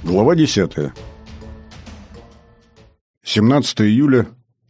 Глава 10. 17 июля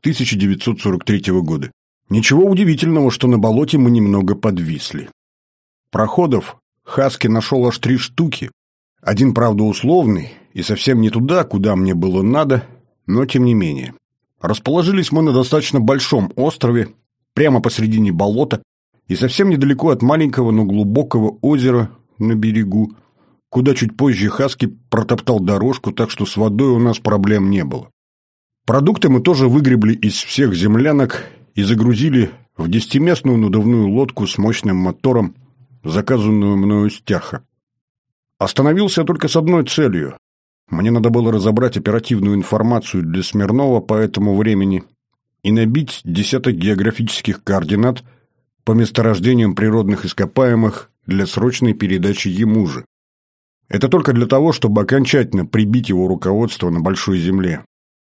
1943 года. Ничего удивительного, что на болоте мы немного подвисли. Проходов Хаски нашел аж 3 штуки. Один, правда, условный и совсем не туда, куда мне было надо, но тем не менее. Расположились мы на достаточно большом острове, прямо посредине болота и совсем недалеко от маленького, но глубокого озера на берегу, куда чуть позже Хаски протоптал дорожку, так что с водой у нас проблем не было. Продукты мы тоже выгребли из всех землянок и загрузили в 10-местную надувную лодку с мощным мотором, заказанную мною с Тяха. Остановился я только с одной целью. Мне надо было разобрать оперативную информацию для Смирнова по этому времени и набить десяток географических координат по месторождениям природных ископаемых для срочной передачи ему же. Это только для того, чтобы окончательно прибить его руководство на Большой Земле.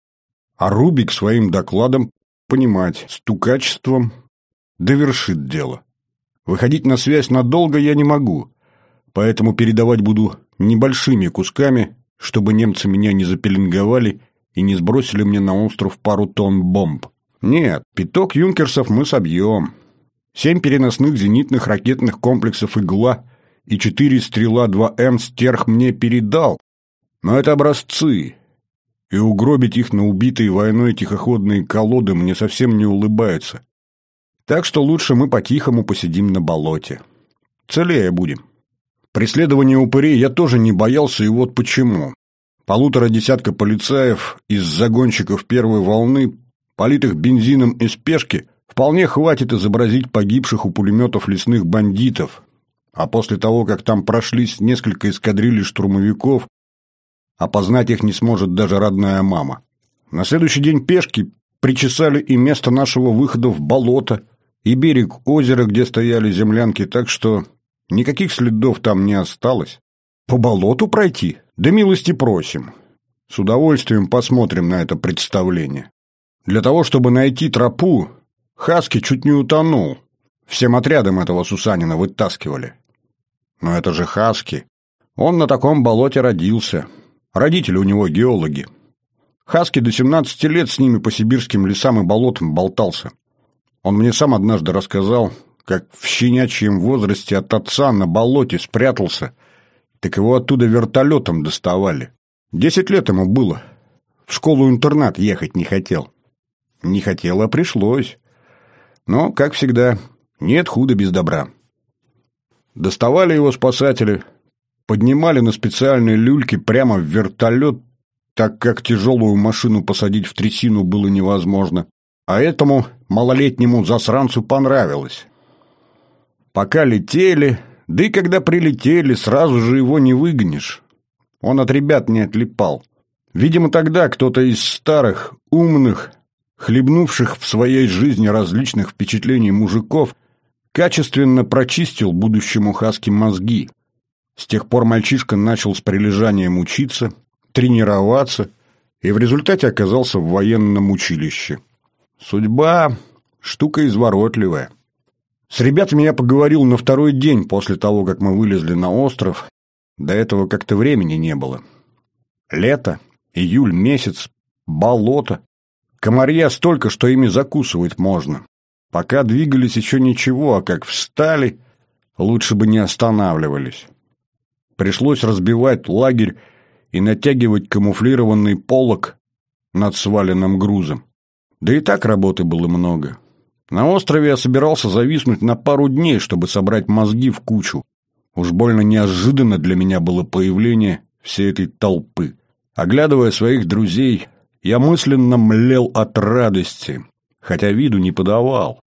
А Рубик своим докладом, понимать, стукачеством довершит дело. Выходить на связь надолго я не могу, поэтому передавать буду небольшими кусками, чтобы немцы меня не запеленговали и не сбросили мне на остров пару тонн бомб. Нет, 5 юнкерсов мы собьем. 7 переносных зенитных ракетных комплексов «Игла» и 4 «Стрела-2М» Стерх мне передал, но это образцы, и угробить их на убитые войной тихоходные колоды мне совсем не улыбается. Так что лучше мы по-тихому посидим на болоте. Целее будем. Преследования упырей я тоже не боялся, и вот почему. 1,5 десятка полицаев из загонщиков первой волны, политых бензином и спешки, вполне хватит изобразить погибших у пулеметов лесных бандитов, а после того, как там прошлись несколько эскадрилий штурмовиков, опознать их не сможет даже родная мама. На следующий день пешки причесали и место нашего выхода в болото, и берег озера, где стояли землянки, так что никаких следов там не осталось. По болоту пройти? Да милости просим. С удовольствием посмотрим на это представление. Для того, чтобы найти тропу, Хаски чуть не утонул. Всем отрядом этого Сусанина вытаскивали. Но это же Хаски. Он на таком болоте родился. Родители у него геологи. Хаски до 17 лет с ними по сибирским лесам и болотам болтался. Он мне сам однажды рассказал, как в щенячьем возрасте от отца на болоте спрятался, так его оттуда вертолетом доставали. 10 лет ему было. В школу-интернат ехать не хотел. Не хотел, а пришлось. Но, как всегда, нет худа без добра. Доставали его спасатели, поднимали на специальные люльки прямо в вертолет, так как тяжелую машину посадить в трясину было невозможно. А этому малолетнему засранцу понравилось. Пока летели, да и когда прилетели, сразу же его не выгонишь. Он от ребят не отлипал. Видимо, тогда кто-то из старых, умных, хлебнувших в своей жизни различных впечатлений мужиков, качественно прочистил будущему Хаски мозги. С тех пор мальчишка начал с прилежанием учиться, тренироваться и в результате оказался в военном училище. Судьба – штука изворотливая. С ребятами я поговорил на 2-й день после того, как мы вылезли на остров. До этого как-то времени не было. Лето, июль месяц, болото. Комарья столько, что ими закусывать можно. Пока двигались еще ничего, а как встали, лучше бы не останавливались. Пришлось разбивать лагерь и натягивать камуфлированный полог над сваленным грузом. Да и так работы было много. На острове я собирался зависнуть на пару дней, чтобы собрать мозги в кучу. Уж больно неожиданно для меня было появление всей этой толпы. Оглядывая своих друзей, я мысленно млел от радости, хотя виду не подавал.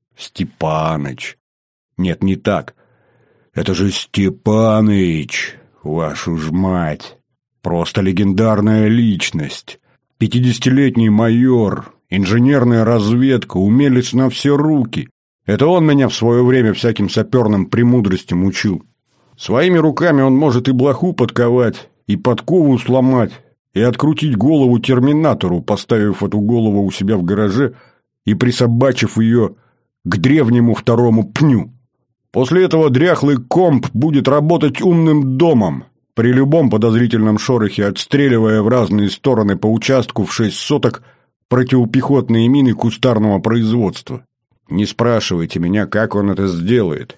Степаныч. Нет, не так. Это же Степаныч, вашу ж мать. Просто легендарная личность. 50-летний майор, инженерная разведка, умелец на все руки. Это он меня в свое время всяким саперным премудростям учил. Своими руками он может и блоху подковать, и подкову сломать, и открутить голову терминатору, поставив эту голову у себя в гараже и присобачив ее к древнему 2-му пню. После этого дряхлый комп будет работать умным домом, при любом подозрительном шорохе отстреливая в разные стороны по участку в 6 соток противопехотные мины кустарного производства. Не спрашивайте меня, как он это сделает.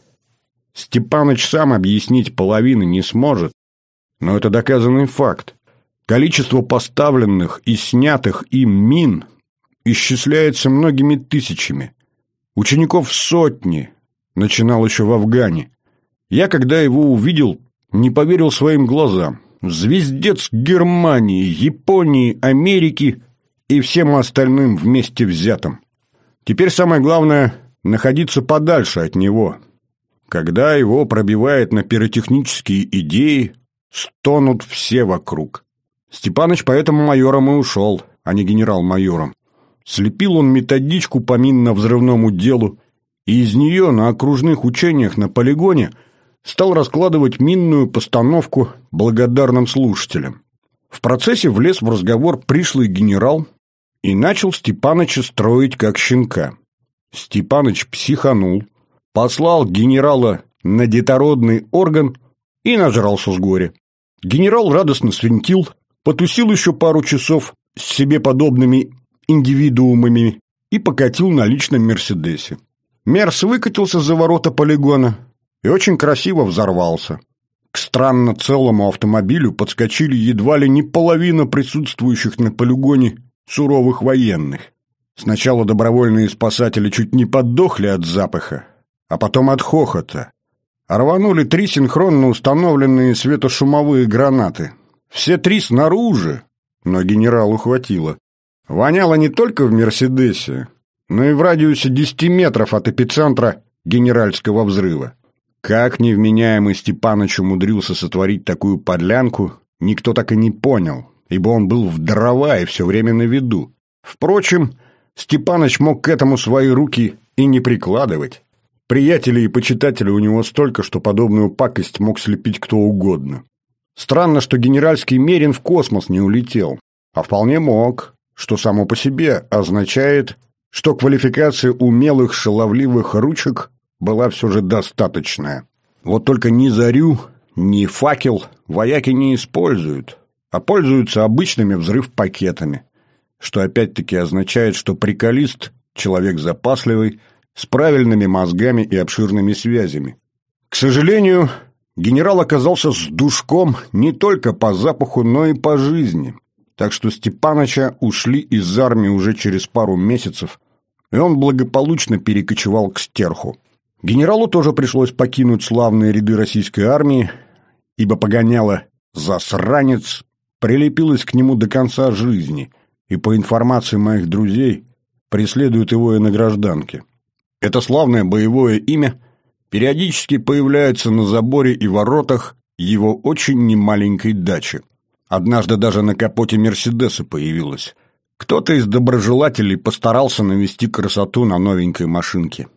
Степаныч сам объяснить половины не сможет, но это доказанный факт. Количество поставленных и снятых им мин исчисляется многими тысячами. Учеников сотни, начинал еще в Афгане. Я, когда его увидел, не поверил своим глазам. Звездец Германии, Японии, Америки и всем остальным вместе взятым. Теперь самое главное – находиться подальше от него. Когда его пробивает на пиротехнические идеи, стонут все вокруг. Степаныч поэтому майором и ушел, а не генерал-майором. Слепил он методичку по минно-взрывному делу, и из нее на окружных учениях на полигоне стал раскладывать минную постановку благодарным слушателям. В процессе влез в разговор пришлый генерал и начал Степаныча строить как щенка. Степаныч психанул, послал генерала на детородный орган и нажрался с горя. Генерал радостно свинтил, потусил еще пару часов с себе подобными индивидуумами и покатил на личном «Мерседесе». Мерс выкатился за ворота полигона и очень красиво взорвался. К странно целому автомобилю подскочили едва ли не половина присутствующих на полигоне суровых военных. Сначала добровольные спасатели чуть не поддохли от запаха, а потом от хохота. Рванули 3 синхронно установленные светошумовые гранаты. Все 3 снаружи, но генералу хватило. Воняло не только в «Мерседесе», но и в радиусе 10 метров от эпицентра генеральского взрыва. Как невменяемый Степаныч умудрился сотворить такую подлянку, никто так и не понял, ибо он был в дрова и все время на виду. Впрочем, Степаныч мог к этому свои руки и не прикладывать. Приятелей и почитателей у него столько, что подобную пакость мог слепить кто угодно. Странно, что генеральский Мерин в космос не улетел, а вполне мог, что само по себе означает, что квалификация умелых шаловливых ручек была все же достаточная. Вот только ни зарю, ни факел вояки не используют, а пользуются обычными взрыв-пакетами, что опять-таки означает, что приколист – человек запасливый, с правильными мозгами и обширными связями. К сожалению, генерал оказался с душком не только по запаху, но и по жизни. Так что Степаныча ушли из армии уже через пару месяцев, и он благополучно перекочевал к Стерху. Генералу тоже пришлось покинуть славные ряды российской армии, ибо погоняло «засранец» прилепилось к нему до конца жизни, и, по информации моих друзей, преследует его и на гражданке. Это славное боевое имя периодически появляется на заборе и воротах его очень немаленькой дачи. Однажды даже на капоте «Мерседеса» появилось. Кто-то из доброжелателей постарался навести красоту на новенькой машинке.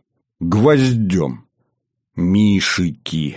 Гвоздем. Мишики.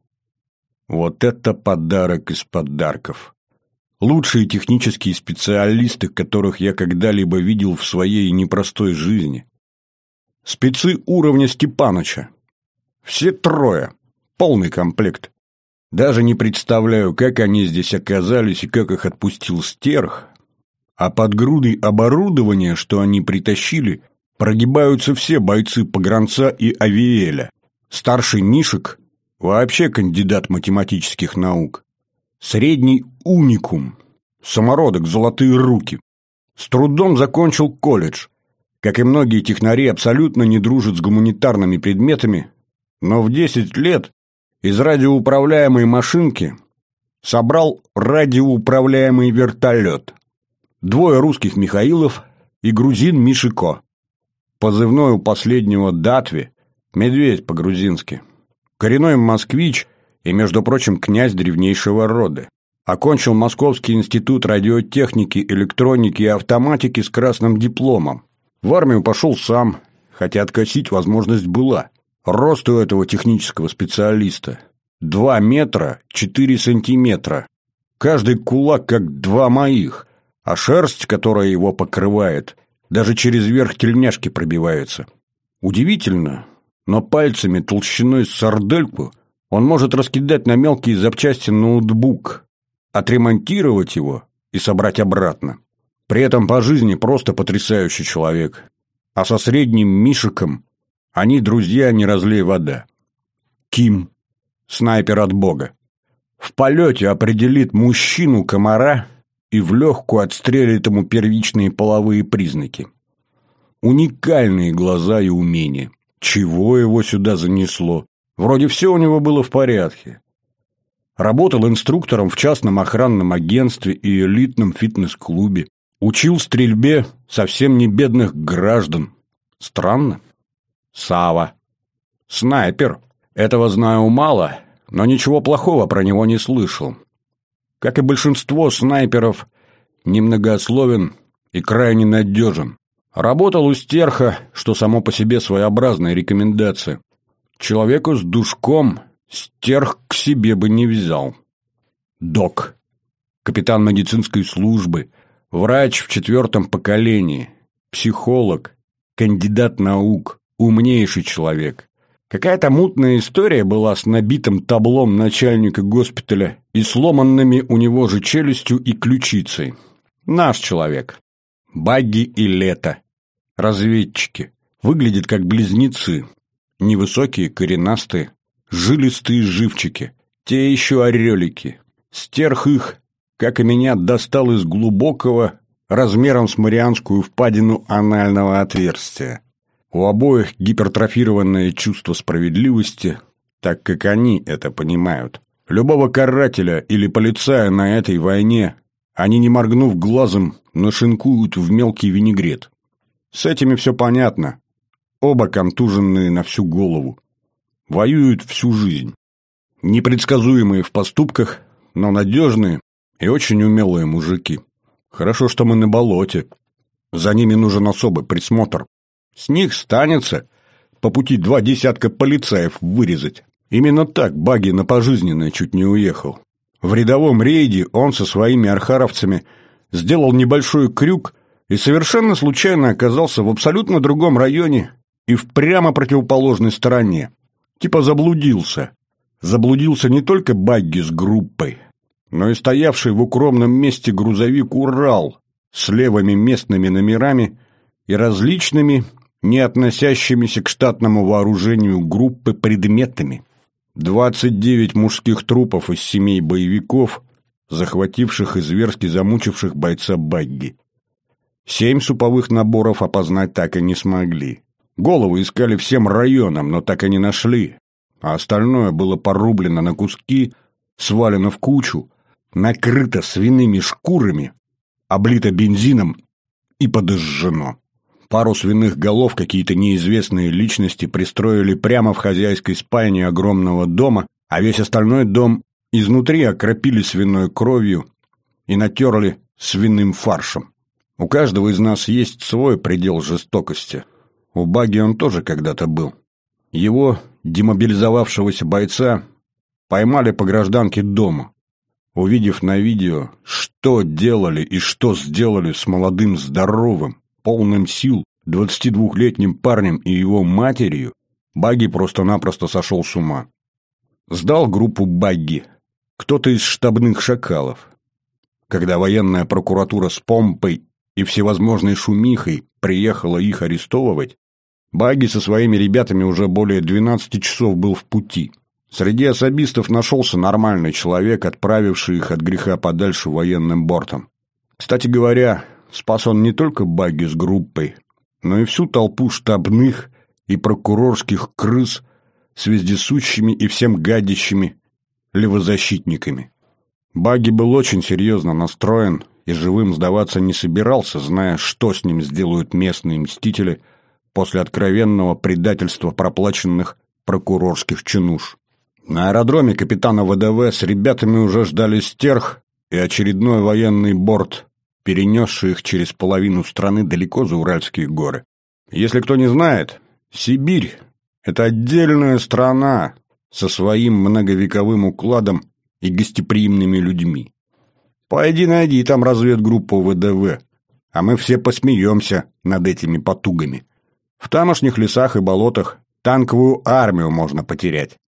Вот это подарок из подарков. Лучшие технические специалисты, которых я когда-либо видел в своей непростой жизни. Спецы уровня Степаныча. Все 3. Полный комплект. Даже не представляю, как они здесь оказались и как их отпустил Стерх. А под грудой оборудования, что они притащили, прогибаются все бойцы Погранца и Авиэля. Старший Нишек вообще кандидат математических наук. Средний уникум. Самородок, золотые руки. С трудом закончил колледж. Как и многие технари, абсолютно не дружит с гуманитарными предметами, но в 10 лет из радиоуправляемой машинки собрал радиоуправляемый вертолет. 2 русских Михаилов и грузин Мишико. Позывной у последнего Датви, медведь по-грузински. Коренной москвич и, между прочим, князь древнейшего рода. Окончил Московский институт радиотехники, электроники и автоматики с красным дипломом. В армию пошел сам, хотя откосить возможность была. Рост у этого технического специалиста 2 метра 4 сантиметра. Каждый кулак как 2 моих, а шерсть, которая его покрывает, даже через верх тельняшки пробивается. Удивительно, но пальцами толщиной с сардельку Он может раскидать на мелкие запчасти ноутбук, отремонтировать его и собрать обратно. При этом по жизни просто потрясающий человек. А со средним Мишиком они друзья не разлей вода. Ким, снайпер от Бога. В полете определит мужчину-комара и в легкую отстрелит ему первичные половые признаки. Уникальные глаза и умения. Чего его сюда занесло? Вроде все у него было в порядке. Работал инструктором в частном охранном агентстве и элитном фитнес-клубе. Учил стрельбе совсем не бедных граждан. Странно. Сава. Снайпер. Этого знаю мало, но ничего плохого про него не слышал. Как и большинство снайперов, немногословен и крайне надежен. Работал у стерха, что само по себе своеобразная рекомендация. Человеку с душком стерх к себе бы не взял. Док. Капитан медицинской службы, врач в 4-м поколении, психолог, кандидат наук, умнейший человек. Какая-то мутная история была с набитым таблом начальника госпиталя и сломанными у него же челюстью и ключицей. Наш человек. Багги и Лето. Разведчики. Выглядят как близнецы. Невысокие, коренастые, жилистые живчики. Те еще орелики. Стерх их, как и меня, достал из глубокого, размером с Марианскую впадину анального отверстия. У обоих гипертрофированное чувство справедливости, так как они это понимают. Любого карателя или полицая на этой войне они, не моргнув глазом, нашинкуют в мелкий винегрет. С этими все понятно. Оба контуженные на всю голову. Воюют всю жизнь. Непредсказуемые в поступках, но надежные и очень умелые мужики. Хорошо, что мы на болоте. За ними нужен особый присмотр. С них станется по пути 2 десятка полицаев вырезать. Именно так Багги на пожизненное чуть не уехал. В рядовом рейде он со своими архаровцами сделал небольшой крюк и совершенно случайно оказался в абсолютно другом районе и в прямо противоположной стороне. Типа заблудился. Заблудился не только Багги с группой, но и стоявший в укромном месте грузовик «Урал» с левыми местными номерами и различными, не относящимися к штатному вооружению группы предметами. 29 мужских трупов из семей боевиков, захвативших и зверски замучивших бойца Багги. 7 суповых наборов опознать так и не смогли. Головы искали всем районам, но так и не нашли, а остальное было порублено на куски, свалено в кучу, накрыто свиными шкурами, облито бензином и подожжено. Пару свиных голов какие-то неизвестные личности пристроили прямо в хозяйской спальне огромного дома, а весь остальной дом изнутри окропили свиной кровью и натерли свиным фаршем. У каждого из нас есть свой предел жестокости. У Багги он тоже когда-то был. Его, демобилизовавшегося бойца, поймали по гражданке дома. Увидев на видео, что делали и что сделали с молодым здоровым, полным сил 22-летним парнем и его матерью, Багги просто-напросто сошел с ума. Сдал группу Багги кто-то из штабных шакалов. Когда военная прокуратура с помпой и всевозможной шумихой приехала их арестовывать, Багги со своими ребятами уже более 12 часов был в пути. Среди особистов нашелся нормальный человек, отправивший их от греха подальше военным бортом. Кстати говоря, спас он не только Багги с группой, но и всю толпу штабных и прокурорских крыс с вездесущими и всем гадящими левозащитниками. Багги был очень серьезно настроен и живым сдаваться не собирался, зная, что с ним сделают местные мстители после откровенного предательства проплаченных прокурорских чинуш. На аэродроме капитана ВДВ с ребятами уже ждали стерх и очередной военный борт, перенесший их через половину страны далеко за Уральские горы. Если кто не знает, Сибирь – это отдельная страна со своим многовековым укладом и гостеприимными людьми. Пойди найди там разведгруппу ВДВ, а мы все посмеемся над этими потугами. В тамошних лесах и болотах танковую армию можно потерять.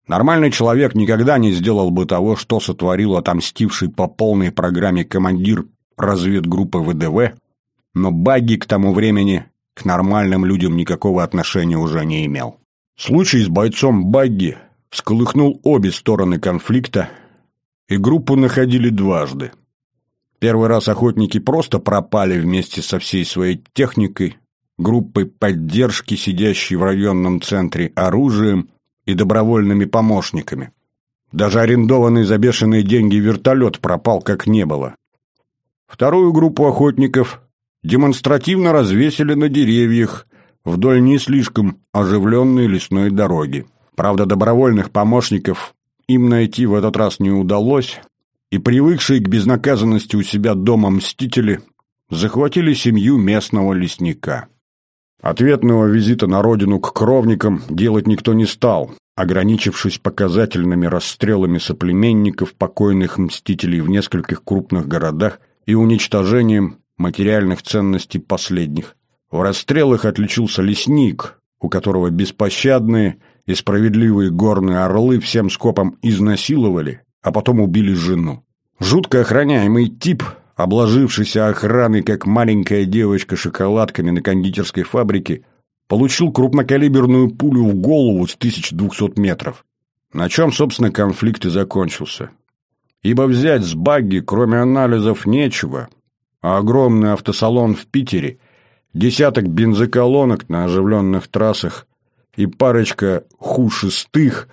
Нормальный человек никогда не сделал бы того, что сотворил отомстивший по полной программе командир разведгруппы ВДВ, но Багги к тому времени к нормальным людям никакого отношения уже не имел. Случай с бойцом Багги всколыхнул обе стороны конфликта, и группу находили дважды. Первый раз охотники просто пропали вместе со всей своей техникой, группой поддержки, сидящей в районном центре, оружием и добровольными помощниками. Даже арендованный за бешеные деньги вертолет пропал как не было. Вторую группу охотников демонстративно развесили на деревьях вдоль не слишком оживленной лесной дороги. Правда, добровольных помощников им найти в этот раз не удалось, и привыкшие к безнаказанности у себя дома мстители захватили семью местного лесника. Ответного визита на родину к кровникам делать никто не стал, ограничившись показательными расстрелами соплеменников покойных мстителей в нескольких крупных городах и уничтожением материальных ценностей последних. В расстрелах отличился лесник, у которого беспощадные и справедливые горные орлы всем скопом изнасиловали, а потом убили жену. Жутко охраняемый тип, обложившийся охраной, как маленькая девочка шоколадками на кондитерской фабрике, получил крупнокалиберную пулю в голову с 1200 метров. На чем, собственно, конфликт и закончился. Ибо взять с Багги, кроме анализов, нечего, а огромный автосалон в Питере, десяток бензоколонок на оживленных трассах и парочка хушистых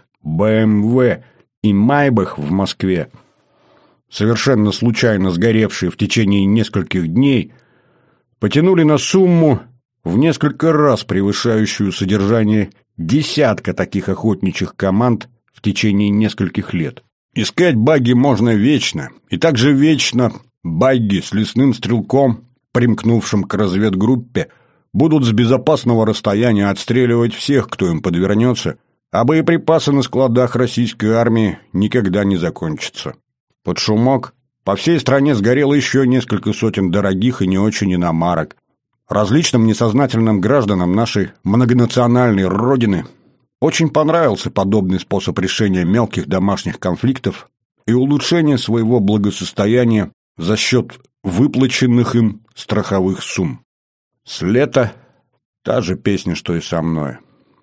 БМВ и Майбах в Москве, совершенно случайно сгоревшие в течение нескольких дней, потянули на сумму в несколько раз превышающую содержание десятка таких охотничьих команд в течение нескольких лет. Искать Багги можно вечно, и также вечно Багги с лесным стрелком, примкнувшим к разведгруппе, будут с безопасного расстояния отстреливать всех, кто им подвернется, а боеприпасы на складах российской армии никогда не закончатся. Под шумок по всей стране сгорело еще несколько сотен дорогих и не очень иномарок. Различным несознательным гражданам нашей многонациональной родины очень понравился подобный способ решения мелких домашних конфликтов и улучшения своего благосостояния за счет выплаченных им страховых сумм. С лета та же песня, что и со мной.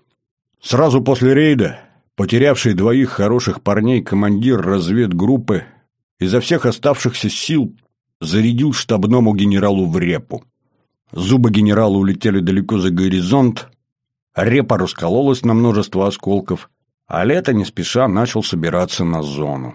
Сразу после рейда, потерявший двоих хороших парней командир разведгруппы изо всех оставшихся сил зарядил штабному генералу в репу. Зубы генерала улетели далеко за горизонт, репа раскололась на множество осколков, а лето не спеша начал собираться на зону.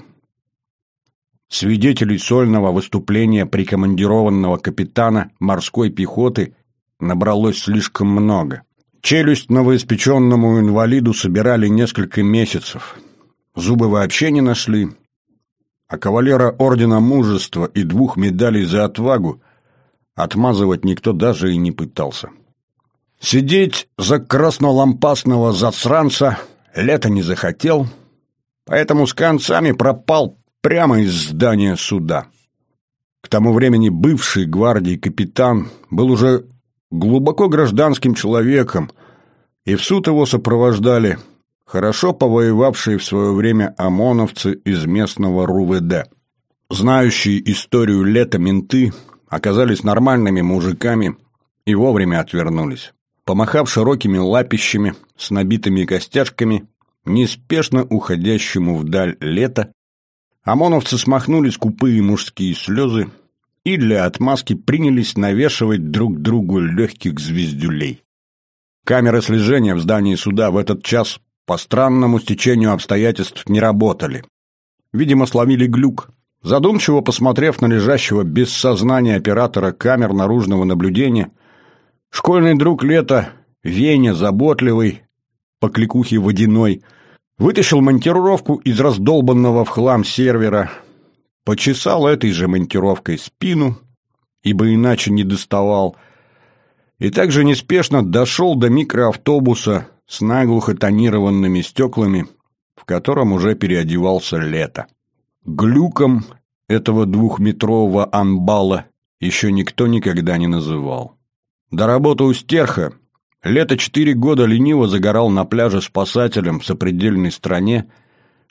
Свидетелей сольного выступления прикомандированного капитана морской пехоты набралось слишком много. Челюсть новоиспеченному инвалиду собирали несколько месяцев. Зубы вообще не нашли, а кавалера Ордена Мужества и 2 медалей за отвагу отмазывать никто даже и не пытался. Сидеть за краснолампасного засранца лето не захотел, поэтому с концами пропал прямо из здания суда. К тому времени бывший гвардии капитан был уже глубоко гражданским человеком, и в суд его сопровождали хорошо повоевавшие в свое время ОМОНовцы из местного РУВД. Знающие историю лета менты оказались нормальными мужиками и вовремя отвернулись. Помахав широкими лапищами с набитыми костяшками неспешно уходящему вдаль лета, ОМОНовцы смахнули скупые мужские слезы и для отмазки принялись навешивать друг другу легких звездюлей. Камеры слежения в здании суда в этот час по странному стечению обстоятельств не работали. Видимо, словили глюк. Задумчиво посмотрев на лежащего без сознания оператора камер наружного наблюдения, школьный друг Лета, Веня заботливый, по кликухе Водяной, вытащил монтировку из раздолбанного в хлам сервера, почесал этой же монтировкой спину, ибо иначе не доставал, и также неспешно дошел до микроавтобуса с наглухо тонированными стеклами, в котором уже переодевался Лето. Глюком этого 2-метрового амбала еще никто никогда не называл. До работы у Стерха Лето 4 года лениво загорал на пляже спасателем в сопредельной стране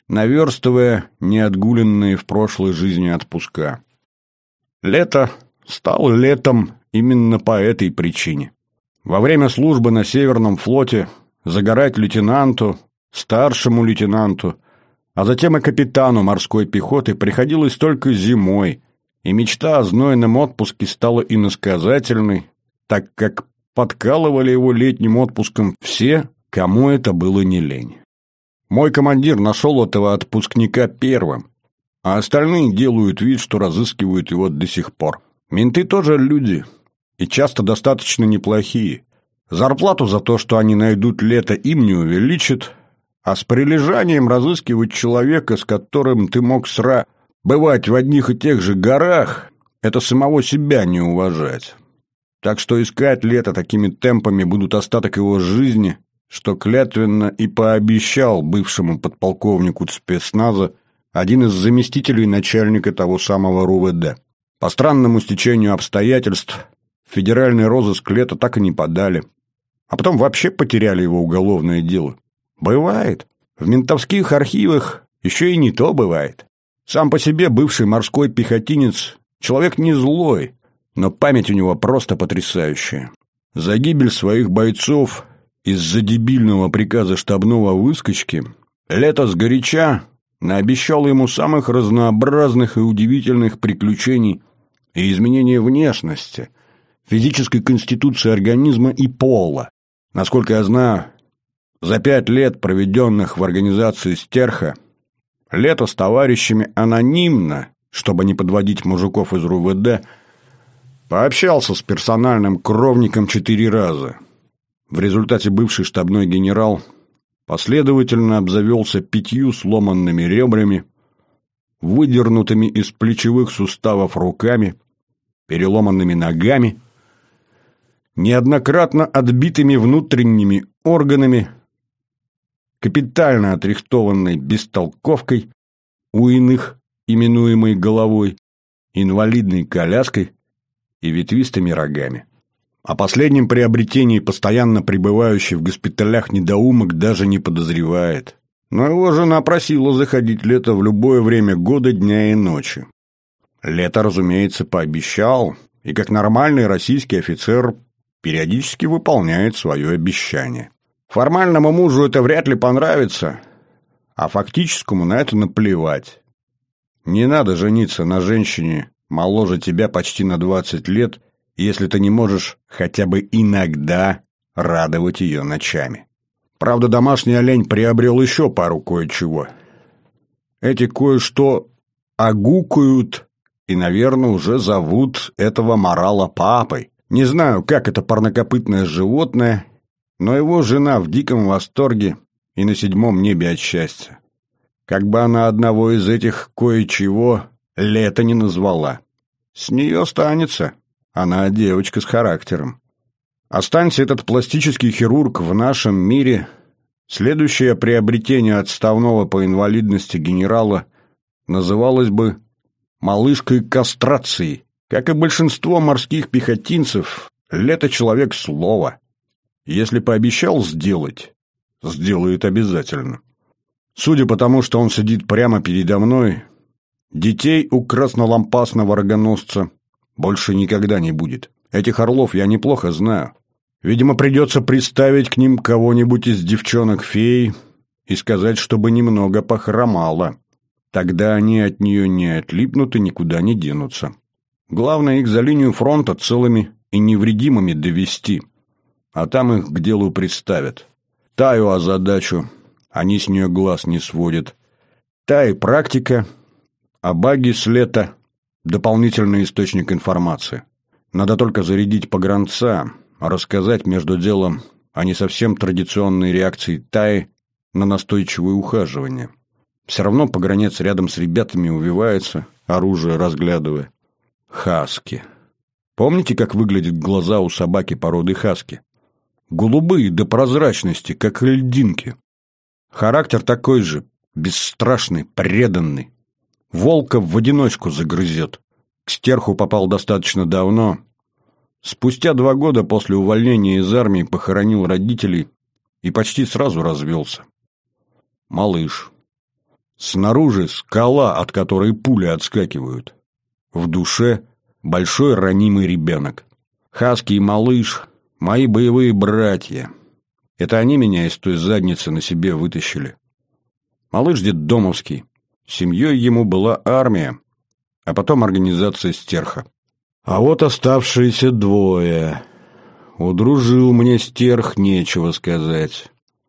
наверстывая неотгуленные в прошлой жизни отпуска. Лето стало летом именно по этой причине. Во время службы на Северном флоте загорать лейтенанту, старшему лейтенанту, а затем и капитану морской пехоты приходилось только зимой, и мечта о знойном отпуске стала иносказательной, так как подкалывали его летним отпуском все, кому это было не лень. Мой командир нашел этого отпускника первым, а остальные делают вид, что разыскивают его до сих пор. Менты тоже люди, и часто достаточно неплохие. Зарплату за то, что они найдут лето, им не увеличат, а с прилежанием разыскивать человека, с которым ты мог бывать в одних и тех же горах, это самого себя не уважать. Так что искать лето такими темпами будут остаток его жизни, что клятвенно и пообещал бывшему подполковнику спецназа один из заместителей начальника того самого РУВД. По странному стечению обстоятельств в федеральный розыск лето так и не подали, а потом вообще потеряли его уголовное дело. Бывает. В ментовских архивах еще и не то бывает. Сам по себе бывший морской пехотинец человек не злой, но память у него просто потрясающая. За гибель своих бойцов из-за дебильного приказа штабного выскочки лето сгоряча наобещало ему самых разнообразных и удивительных приключений и изменения внешности, физической конституции организма и пола. Насколько я знаю, за 5 лет, проведенных в организации «Стерха», Лето с товарищами анонимно, чтобы не подводить мужиков из РУВД, пообщался с персональным кровником 4 раза. В результате бывший штабной генерал последовательно обзавелся 5 сломанными ребрами, выдернутыми из плечевых суставов руками, переломанными ногами, неоднократно отбитыми внутренними органами, капитально отрихтованной бестолковкой, у иных именуемой головой, инвалидной коляской и ветвистыми рогами. О последнем приобретении постоянно пребывающий в госпиталях недоумок даже не подозревает. Но его жена просила заходить Лето в любое время года, дня и ночи. Лето, разумеется, пообещал, и как нормальный российский офицер периодически выполняет свое обещание. Формальному мужу это вряд ли понравится, а фактическому на это наплевать. Не надо жениться на женщине моложе тебя почти на 20 лет, если ты не можешь хотя бы иногда радовать ее ночами. Правда, домашний олень приобрел еще пару кое-чего. Эти кое-что огукают и, наверное, уже зовут этого морала папой. Не знаю, как это парнокопытное животное, но его жена в диком восторге и на 7-м небе от счастья. Как бы она одного из этих кое-чего Лето не назвала. С нее останется. Она девочка с характером. Останься этот пластический хирург в нашем мире, следующее приобретение отставного по инвалидности генерала называлось бы малышкой кастрации. Как и большинство морских пехотинцев, Лето человек слова. Если пообещал сделать, сделает обязательно. Судя по тому, что он сидит прямо передо мной, детей у краснолампасного рогоносца больше никогда не будет. Этих орлов я неплохо знаю. Видимо, придется приставить к ним кого-нибудь из девчонок-фей и сказать, чтобы немного похромала. Тогда они от нее не отлипнут и никуда не денутся. Главное их за линию фронта целыми и невредимыми довести, а там их к делу приставят. Таю озадачу, они с нее глаз не сводят. Та и практика, а баги с Лета — дополнительный источник информации. Надо только зарядить погранца, рассказать между делом о не совсем традиционной реакции Таи на настойчивое ухаживание. Все равно погранец рядом с ребятами увивается, оружие разглядывая. Хаски. Помните, как выглядят глаза у собаки породы хаски? Голубые до прозрачности, как льдинки. Характер такой же, бесстрашный, преданный. Волка в одиночку загрызет. К Стерху попал достаточно давно. Спустя 2 года после увольнения из армии похоронил родителей и почти сразу развелся. Малыш. Снаружи скала, от которой пули отскакивают. В душе большой ранимый ребенок. Хаски и малыш — мои боевые братья. Это они меня из той задницы на себе вытащили. Малыш детдомовский. Семьей ему была армия, а потом организация стерха. А вот оставшиеся двое. Удружил мне стерх, нечего сказать.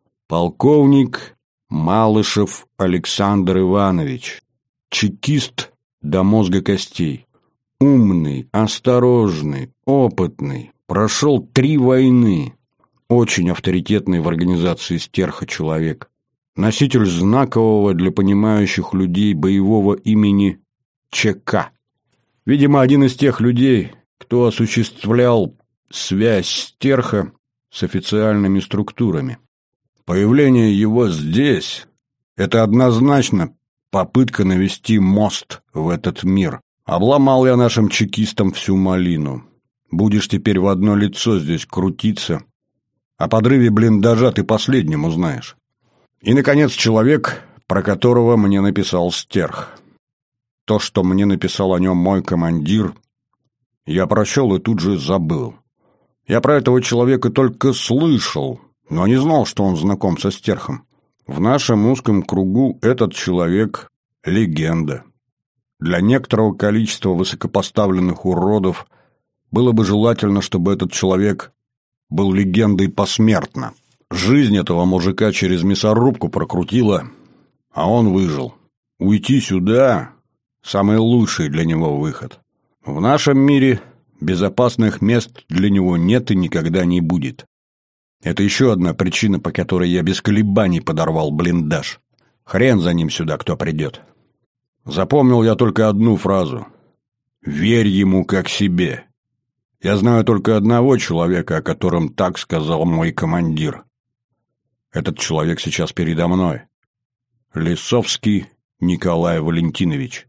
Полковник Малышев Александр Иванович. Чекист до мозга костей. Умный, осторожный, опытный. Прошел 3 войны. Очень авторитетный в организации стерха человек. Носитель знакового для понимающих людей боевого имени ЧК. Видимо, один из тех людей, кто осуществлял связь стерха с официальными структурами. Появление его здесь – это однозначно попытка навести мост в этот мир. Обломал я нашим чекистам всю малину. Будешь теперь в одно лицо здесь крутиться. О подрыве блиндажа ты последним узнаешь. И, наконец, человек, про которого мне написал стерх. То, что мне написал о нем мой командир, я прочел и тут же забыл. Я про этого человека только слышал, но не знал, что он знаком со стерхом. В нашем узком кругу этот человек — легенда. Для некоторого количества высокопоставленных уродов было бы желательно, чтобы этот человек был легендой посмертно. Жизнь этого мужика через мясорубку прокрутила, а он выжил. Уйти сюда – самый лучший для него выход. В нашем мире безопасных мест для него нет и никогда не будет. Это еще одна причина, по которой я без колебаний подорвал блиндаж. Хрен за ним сюда, кто придет. Запомнил я только одну фразу: «Верь ему как себе». Я знаю только одного человека, о котором так сказал мой командир. Этот человек сейчас передо мной. Лисовский Николай Валентинович.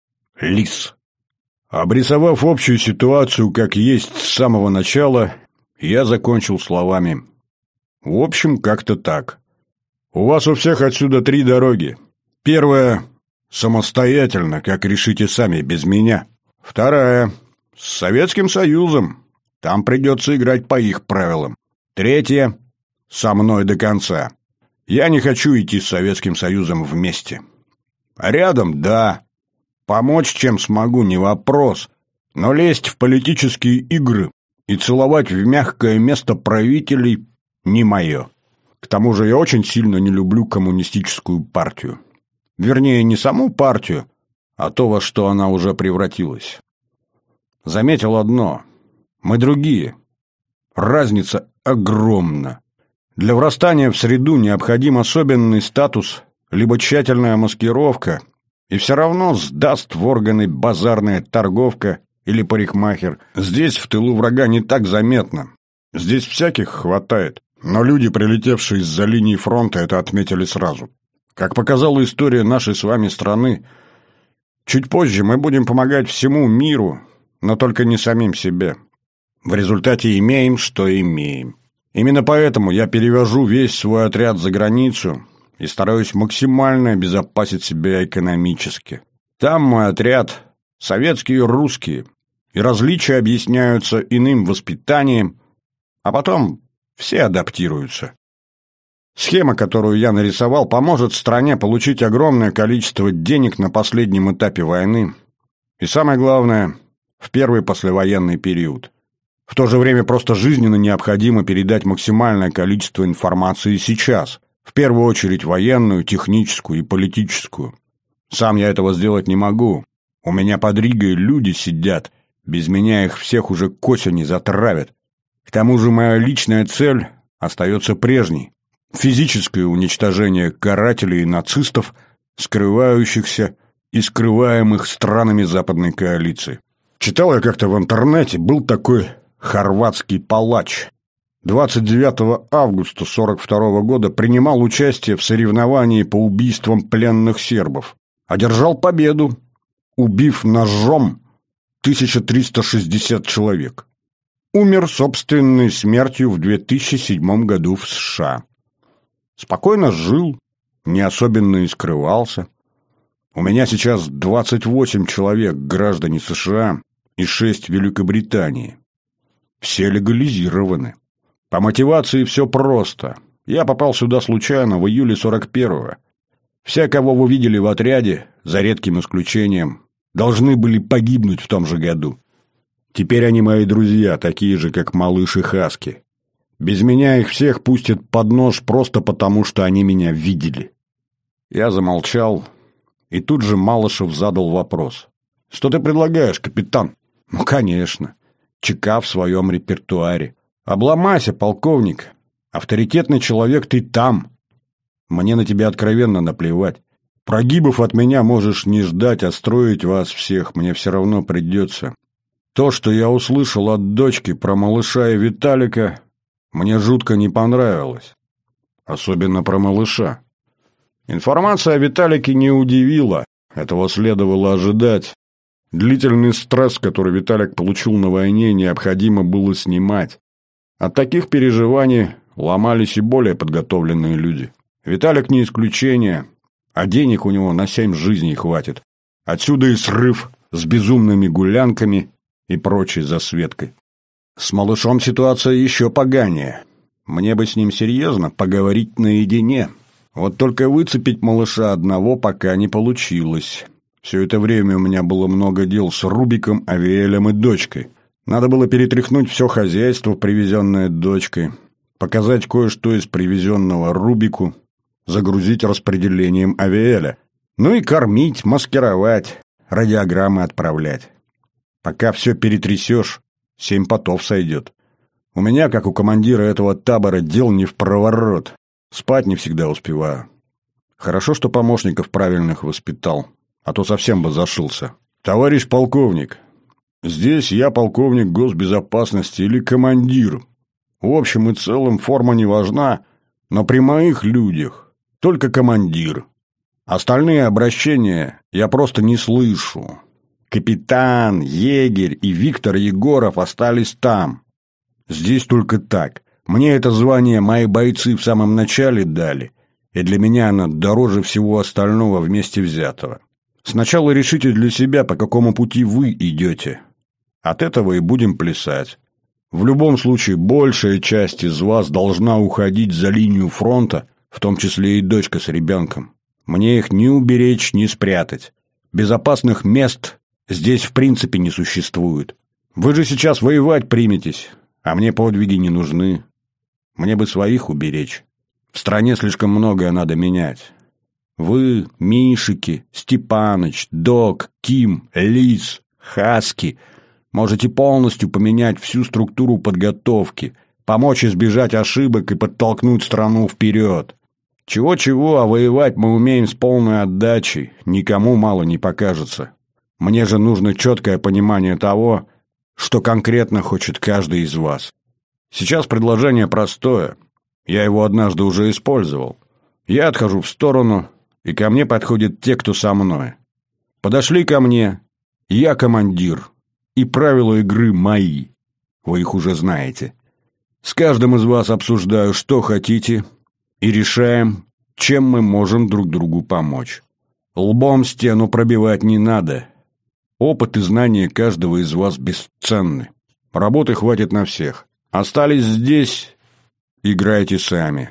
Лис. Обрисовав общую ситуацию как есть с самого начала, я закончил словами: в общем, как-то так. У вас у всех отсюда 3 дороги. Первая – самостоятельно, как решите сами, без меня. Вторая – с Советским Союзом. Там придется играть по их правилам. Третья – со мной до конца. Я не хочу идти с Советским Союзом вместе. А рядом – да. Помочь, чем смогу, не вопрос. Но лезть в политические игры и целовать в мягкое место правителей – не мое. К тому же я очень сильно не люблю коммунистическую партию. Вернее, не саму партию, а то, во что она уже превратилась. Заметил одно: мы другие. Разница огромна. Для врастания в среду необходим особенный статус, либо тщательная маскировка, и все равно сдаст в органы базарная торговка или парикмахер. Здесь, в тылу врага, не так заметно. Здесь всяких хватает. Но люди, прилетевшие из-за линии фронта, это отметили сразу. Как показала история нашей с вами страны, чуть позже мы будем помогать всему миру, но только не самим себе. В результате имеем, что имеем. Именно поэтому я перевожу весь свой отряд за границу и стараюсь максимально обезопасить себя экономически. Там мой отряд – советские и русские, и различия объясняются иным воспитанием, а потом все адаптируются. Схема, которую я нарисовал, поможет стране получить огромное количество денег на последнем этапе войны и, самое главное, в первый послевоенный период. В то же время просто жизненно необходимо передать максимальное количество информации сейчас, в первую очередь военную, техническую и политическую. Сам я этого сделать не могу. У меня под Ригой люди сидят, без меня их всех уже к осени затравят. К тому же моя личная цель остается прежней. Физическое уничтожение карателей и нацистов, скрывающихся и скрываемых странами западной коалиции. Читал я как-то в интернете, был такой хорватский палач. 29 августа 1942 года принимал участие в соревновании по убийствам пленных сербов. Одержал победу, убив ножом 1360 человек. Умер собственной смертью в 2007 году в США. Спокойно жил, не особенно и скрывался. У меня сейчас 28 человек, граждане США, и 6 Великобритании. Все легализированы. По мотивации все просто. Я попал сюда случайно в июле 41-го. Все, кого вы видели в отряде, за редким исключением, должны были погибнуть в том же году. Теперь они мои друзья, такие же, как малыш и Хаски. Без меня их всех пустят под нож просто потому, что они меня видели. Я замолчал, и тут же Малышев задал вопрос. «Что ты предлагаешь, капитан?» «Ну, конечно. ЧК в своем репертуаре. Обломайся, полковник. Авторитетный человек ты там. Мне на тебя откровенно наплевать. Прогибов от меня можешь не ждать, а строить вас всех мне все равно придется. То, что я услышал от дочки про малыша и Виталика, мне жутко не понравилось. Особенно про малыша. Информация о Виталике не удивила. Этого следовало ожидать. Длительный стресс, который Виталик получил на войне, необходимо было снимать. От таких переживаний ломались и более подготовленные люди. Виталик не исключение, а денег у него на 7 жизней хватит. Отсюда и срыв с безумными гулянками и прочей засветкой. С малышом ситуация еще поганее. Мне бы с ним серьезно поговорить наедине. Вот только выцепить малыша одного пока не получилось. Все это время у меня было много дел с Рубиком, Авиэлем и дочкой. Надо было перетряхнуть все хозяйство, привезенное дочкой, показать кое-что из привезенного Рубику, загрузить распределением Авиэля, ну и кормить, маскировать, радиограммы отправлять. Пока все перетрясешь, 7 потов сойдет. У меня, как у командира этого табора, дел не впроворот. Спать не всегда успеваю. Хорошо, что помощников правильных воспитал, а то совсем бы зашился. Товарищ полковник, здесь я полковник госбезопасности или командир. В общем и целом форма не важна, но при моих людях только командир. Остальные обращения я просто не слышу. Капитан, егерь и Виктор Егоров остались там. Здесь только так. Мне это звание мои бойцы в самом начале дали, и для меня оно дороже всего остального вместе взятого. Сначала решите для себя, по какому пути вы идете. От этого и будем плясать. В любом случае, большая часть из вас должна уходить за линию фронта, в том числе и дочка с ребенком. Мне их ни уберечь, ни спрятать. Безопасных мест здесь в принципе не существует. Вы же сейчас воевать приметесь, а мне подвиги не нужны. Мне бы своих уберечь. В стране слишком многое надо менять. Вы, Мишики, Степаныч, Док, Ким, Лис, Хаски можете полностью поменять всю структуру подготовки, помочь избежать ошибок и подтолкнуть страну вперед. Чего-чего, а воевать мы умеем с полной отдачей, никому мало не покажется. Мне же нужно четкое понимание того, что конкретно хочет каждый из вас. Сейчас предложение простое. Я его однажды уже использовал. Я отхожу в сторону, и ко мне подходят те, кто со мной. Подошли ко мне, я командир, и правила игры мои. Вы их уже знаете. С каждым из вас обсуждаю, что хотите, и решаем, чем мы можем друг другу помочь. Лбом стену пробивать не надо. Опыт и знания каждого из вас бесценны. Работы хватит на всех. Остались здесь, играйте сами.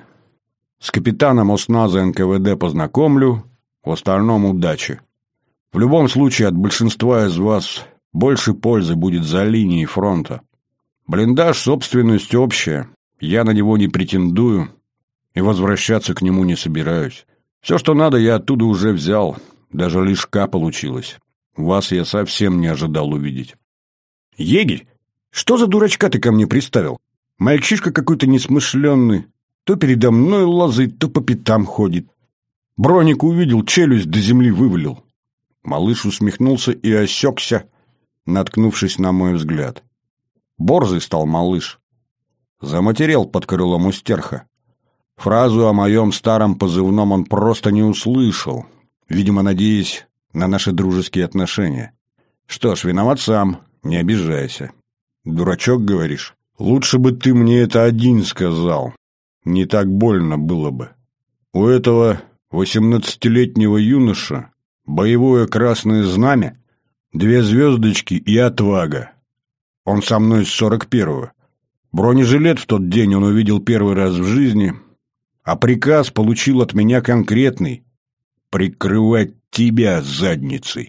С капитаном ОСНАЗа НКВД познакомлю, в остальном удачи. В любом случае от большинства из вас больше пользы будет за линией фронта. Блиндаж — собственность общая, я на него не претендую и возвращаться к нему не собираюсь. Все, что надо, я оттуда уже взял, даже лишка получилось. Вас я совсем не ожидал увидеть. Егерь, что за дурачка ты ко мне приставил? Мальчишка какой-то несмышленный, то передо мной лазает, то по пятам ходит. Броник увидел, челюсть до земли вывалил. Малыш усмехнулся и осекся, наткнувшись на мой взгляд. Борзый стал малыш. Заматерел под крылом у стерха. Фразу о моем старом позывном он просто не услышал, видимо, надеясь на наши дружеские отношения. Что ж, виноват сам, не обижайся. Дурачок, говоришь? Лучше бы ты мне это один сказал. Не так больно было бы. У этого 18-летнего юноша Боевое красное знамя, 2 звездочки и отвага. Он со мной с 41-го. Бронежилет в тот день он увидел первый раз в жизни, а приказ получил от меня конкретный — прикрывать тебя задницей.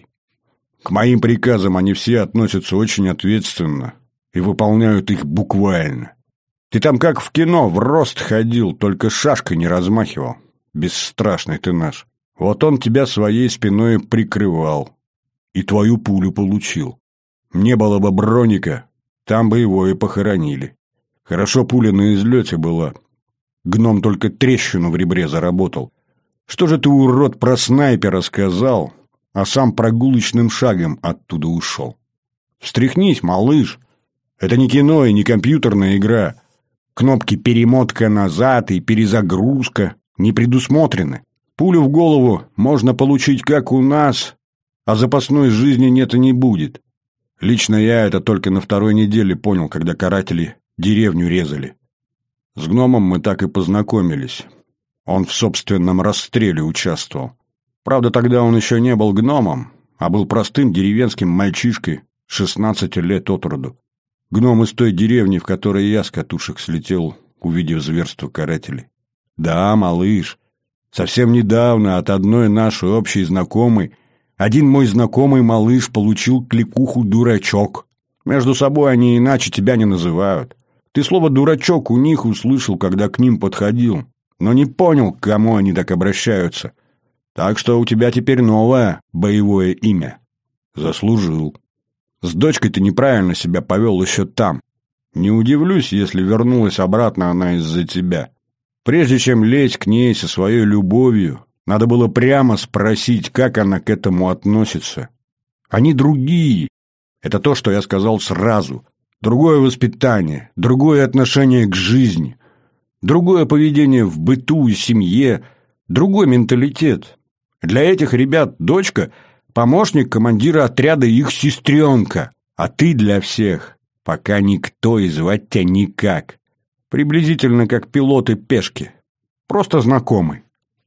К моим приказам они все относятся очень ответственно и выполняют их буквально. Ты там как в кино, в рост ходил, только шашкой не размахивал. Бесстрашный ты наш. Вот он тебя своей спиной прикрывал. И твою пулю получил. Не было бы броника, там бы его и похоронили. Хорошо пуля на излете была. Гном только трещину в ребре заработал. Что же ты, урод, про снайпера сказал, а сам прогулочным шагом оттуда ушел? Встряхнись, малыш. Это не кино и не компьютерная игра. Кнопки перемотка назад и перезагрузка не предусмотрены. Пулю в голову можно получить как у нас, а запасной жизни нет и не будет. Лично я это только на 2-й неделе понял, когда каратели деревню резали. С гномом мы так и познакомились. Он в собственном расстреле участвовал. Правда, тогда он еще не был гномом, а был простым деревенским мальчишкой, 16 лет от роду. Гном из той деревни, в которой я с катушек слетел, увидев зверство карателей. Да, малыш, совсем недавно от одной нашей общей знакомой один мой знакомый малыш получил кликуху «дурачок». Между собой они иначе тебя не называют. Ты слово «дурачок» у них услышал, когда к ним подходил, но не понял, к кому они так обращаются. Так что у тебя теперь новое боевое имя. Заслужил. С дочкой ты неправильно себя повел еще там. Не удивлюсь, если вернулась обратно она из-за тебя. Прежде чем лезть к ней со своей любовью, надо было прямо спросить, как она к этому относится. Они другие. Это то, что я сказал сразу. Другое воспитание, другое отношение к жизни, другое поведение в быту и семье, другой менталитет. Для этих ребят дочка — помощник командира отряда и их сестренка, а ты для всех пока никто и звать тебя никак. Приблизительно как пилот и пешки. Просто знакомый.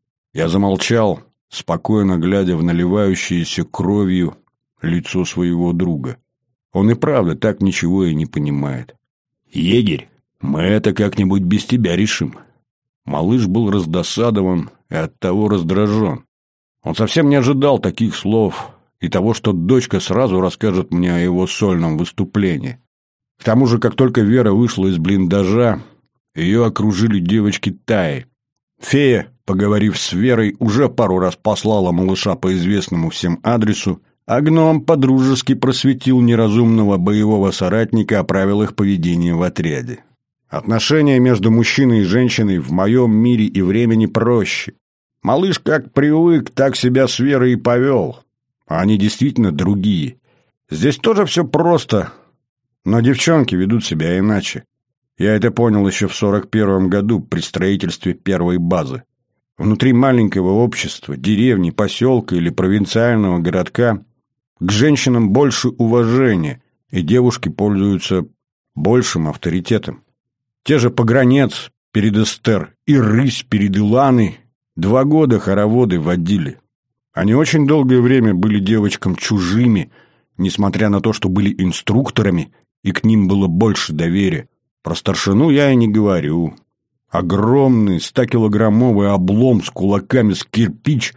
Я замолчал, спокойно глядя в наливающееся кровью лицо своего друга. Он и правда так ничего и не понимает. «Егерь, мы это как-нибудь без тебя решим». Малыш был раздосадован и оттого раздражен. Он совсем не ожидал таких слов и того, что дочка сразу расскажет мне о его сольном выступлении. К тому же, как только Вера вышла из блиндажа, ее окружили девочки Таи. Фея, поговорив с Верой, уже пару раз послала малыша по известному всем адресу, а гном подружески просветил неразумного боевого соратника о правилах поведения в отряде. Отношения между мужчиной и женщиной в моем мире и времени проще. Малыш как привык, так себя с Верой и повел. А они действительно другие. Здесь тоже все просто, но девчонки ведут себя иначе. Я это понял еще в 41-м году при строительстве первой базы. Внутри маленького общества, деревни, поселка или провинциального городка к женщинам больше уважения, и девушки пользуются большим авторитетом. Те же Погранец перед Эстер и Рысь перед Иланой 2 года хороводы водили. Они очень долгое время были девочкам чужими, несмотря на то, что были инструкторами, и к ним было больше доверия. Про старшину я и не говорю. Огромный 100-килограммовый облом с кулаками с кирпич,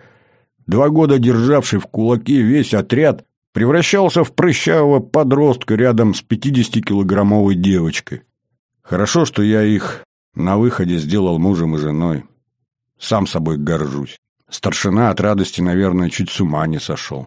2 года державший в кулаке весь отряд, превращался в прыщавого подростка рядом с 50-килограммовой девочкой. Хорошо, что я их на выходе сделал мужем и женой. Сам собой горжусь. Старшина от радости, наверное, чуть с ума не сошел.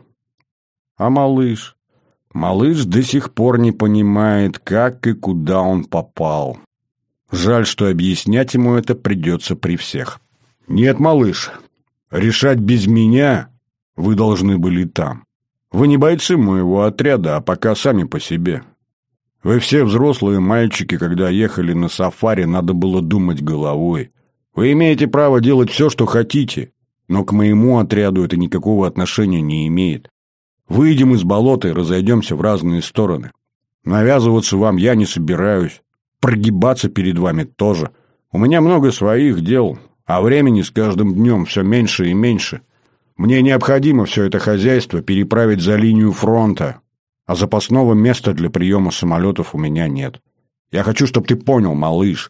А малыш? Малыш до сих пор не понимает, как и куда он попал. Жаль, что объяснять ему это придется при всех. Нет, малыш, решать без меня вы должны были там. Вы не бойцы моего отряда, а пока сами по себе. Вы все взрослые мальчики, когда ехали на сафари, надо было думать головой. Вы имеете право делать все, что хотите, но к моему отряду это никакого отношения не имеет. Выйдем из болота и разойдемся в разные стороны. Навязываться вам я не собираюсь. Прогибаться перед вами тоже. У меня много своих дел, а времени с каждым днем все меньше и меньше. Мне необходимо все это хозяйство переправить за линию фронта, а запасного места для приема самолетов у меня нет. Я хочу, чтобы ты понял, малыш,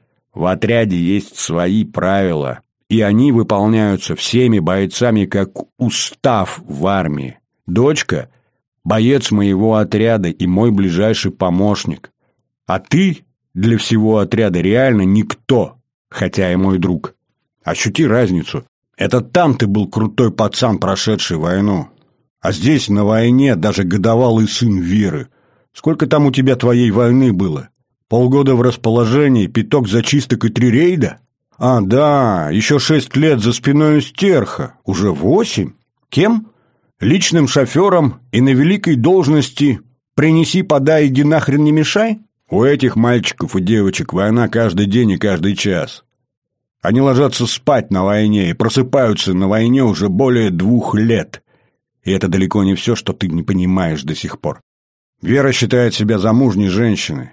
в отряде есть свои правила, и они выполняются всеми бойцами как устав в армии. Дочка – боец моего отряда и мой ближайший помощник. А ты для всего отряда реально никто, хотя и мой друг. Ощути разницу. Это там ты был крутой пацан, прошедший войну. А здесь на войне даже годовалый сын Веры. Сколько там у тебя твоей войны было? Полгода в расположении, пяток зачисток и 3 рейда? А, да, еще 6 лет за спиной у стерха. Уже 8? Кем? Личным шофером и на великой должности «принеси, подай, иди нахрен не мешай»? У этих мальчиков и девочек война каждый день и каждый час. Они ложатся спать на войне и просыпаются на войне уже более 2 лет. И это далеко не все, что ты не понимаешь до сих пор. Вера считает себя замужней женщиной.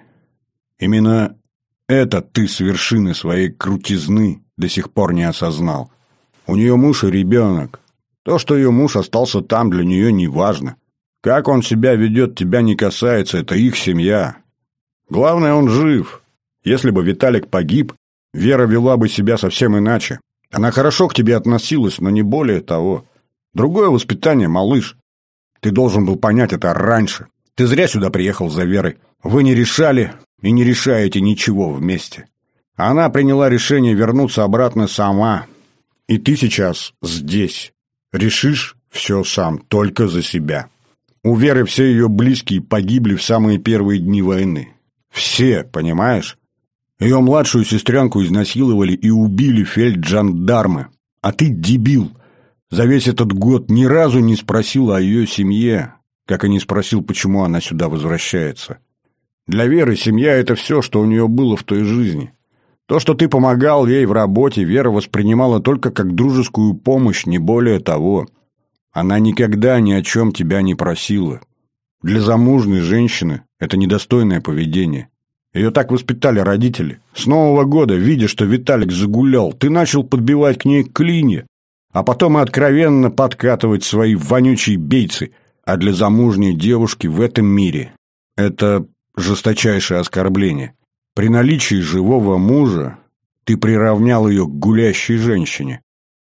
Именно это ты с вершины своей крутизны до сих пор не осознал. У нее муж и ребенок. То, что ее муж остался там, для нее не важно. Как он себя ведет, тебя не касается, это их семья. Главное, он жив. Если бы Виталик погиб, Вера вела бы себя совсем иначе. Она хорошо к тебе относилась, но не более того. Другое воспитание, малыш. Ты должен был понять это раньше. Ты зря сюда приехал за Верой. Вы не решали и не решаете ничего вместе. Она приняла решение вернуться обратно сама. И ты сейчас здесь. Решишь все сам, только за себя. У Веры все ее близкие погибли в самые первые дни войны. Все, понимаешь? Ее младшую сестренку изнасиловали и убили фельджандармы. А ты, дебил, за весь этот год ни разу не спросил о ее семье, как и не спросил, почему она сюда возвращается. Для Веры семья – это все, что у нее было в той жизни. То, что ты помогал ей в работе, Вера воспринимала только как дружескую помощь, не более того. Она никогда ни о чем тебя не просила. Для замужней женщины это недостойное поведение. Ее так воспитали родители. С Нового года, видя, что Виталик загулял, ты начал подбивать к ней клинья, а потом и откровенно подкатывать свои вонючие бейцы. А для замужней девушки в этом мире это жесточайшее оскорбление. При наличии живого мужа ты приравнял ее к гулящей женщине.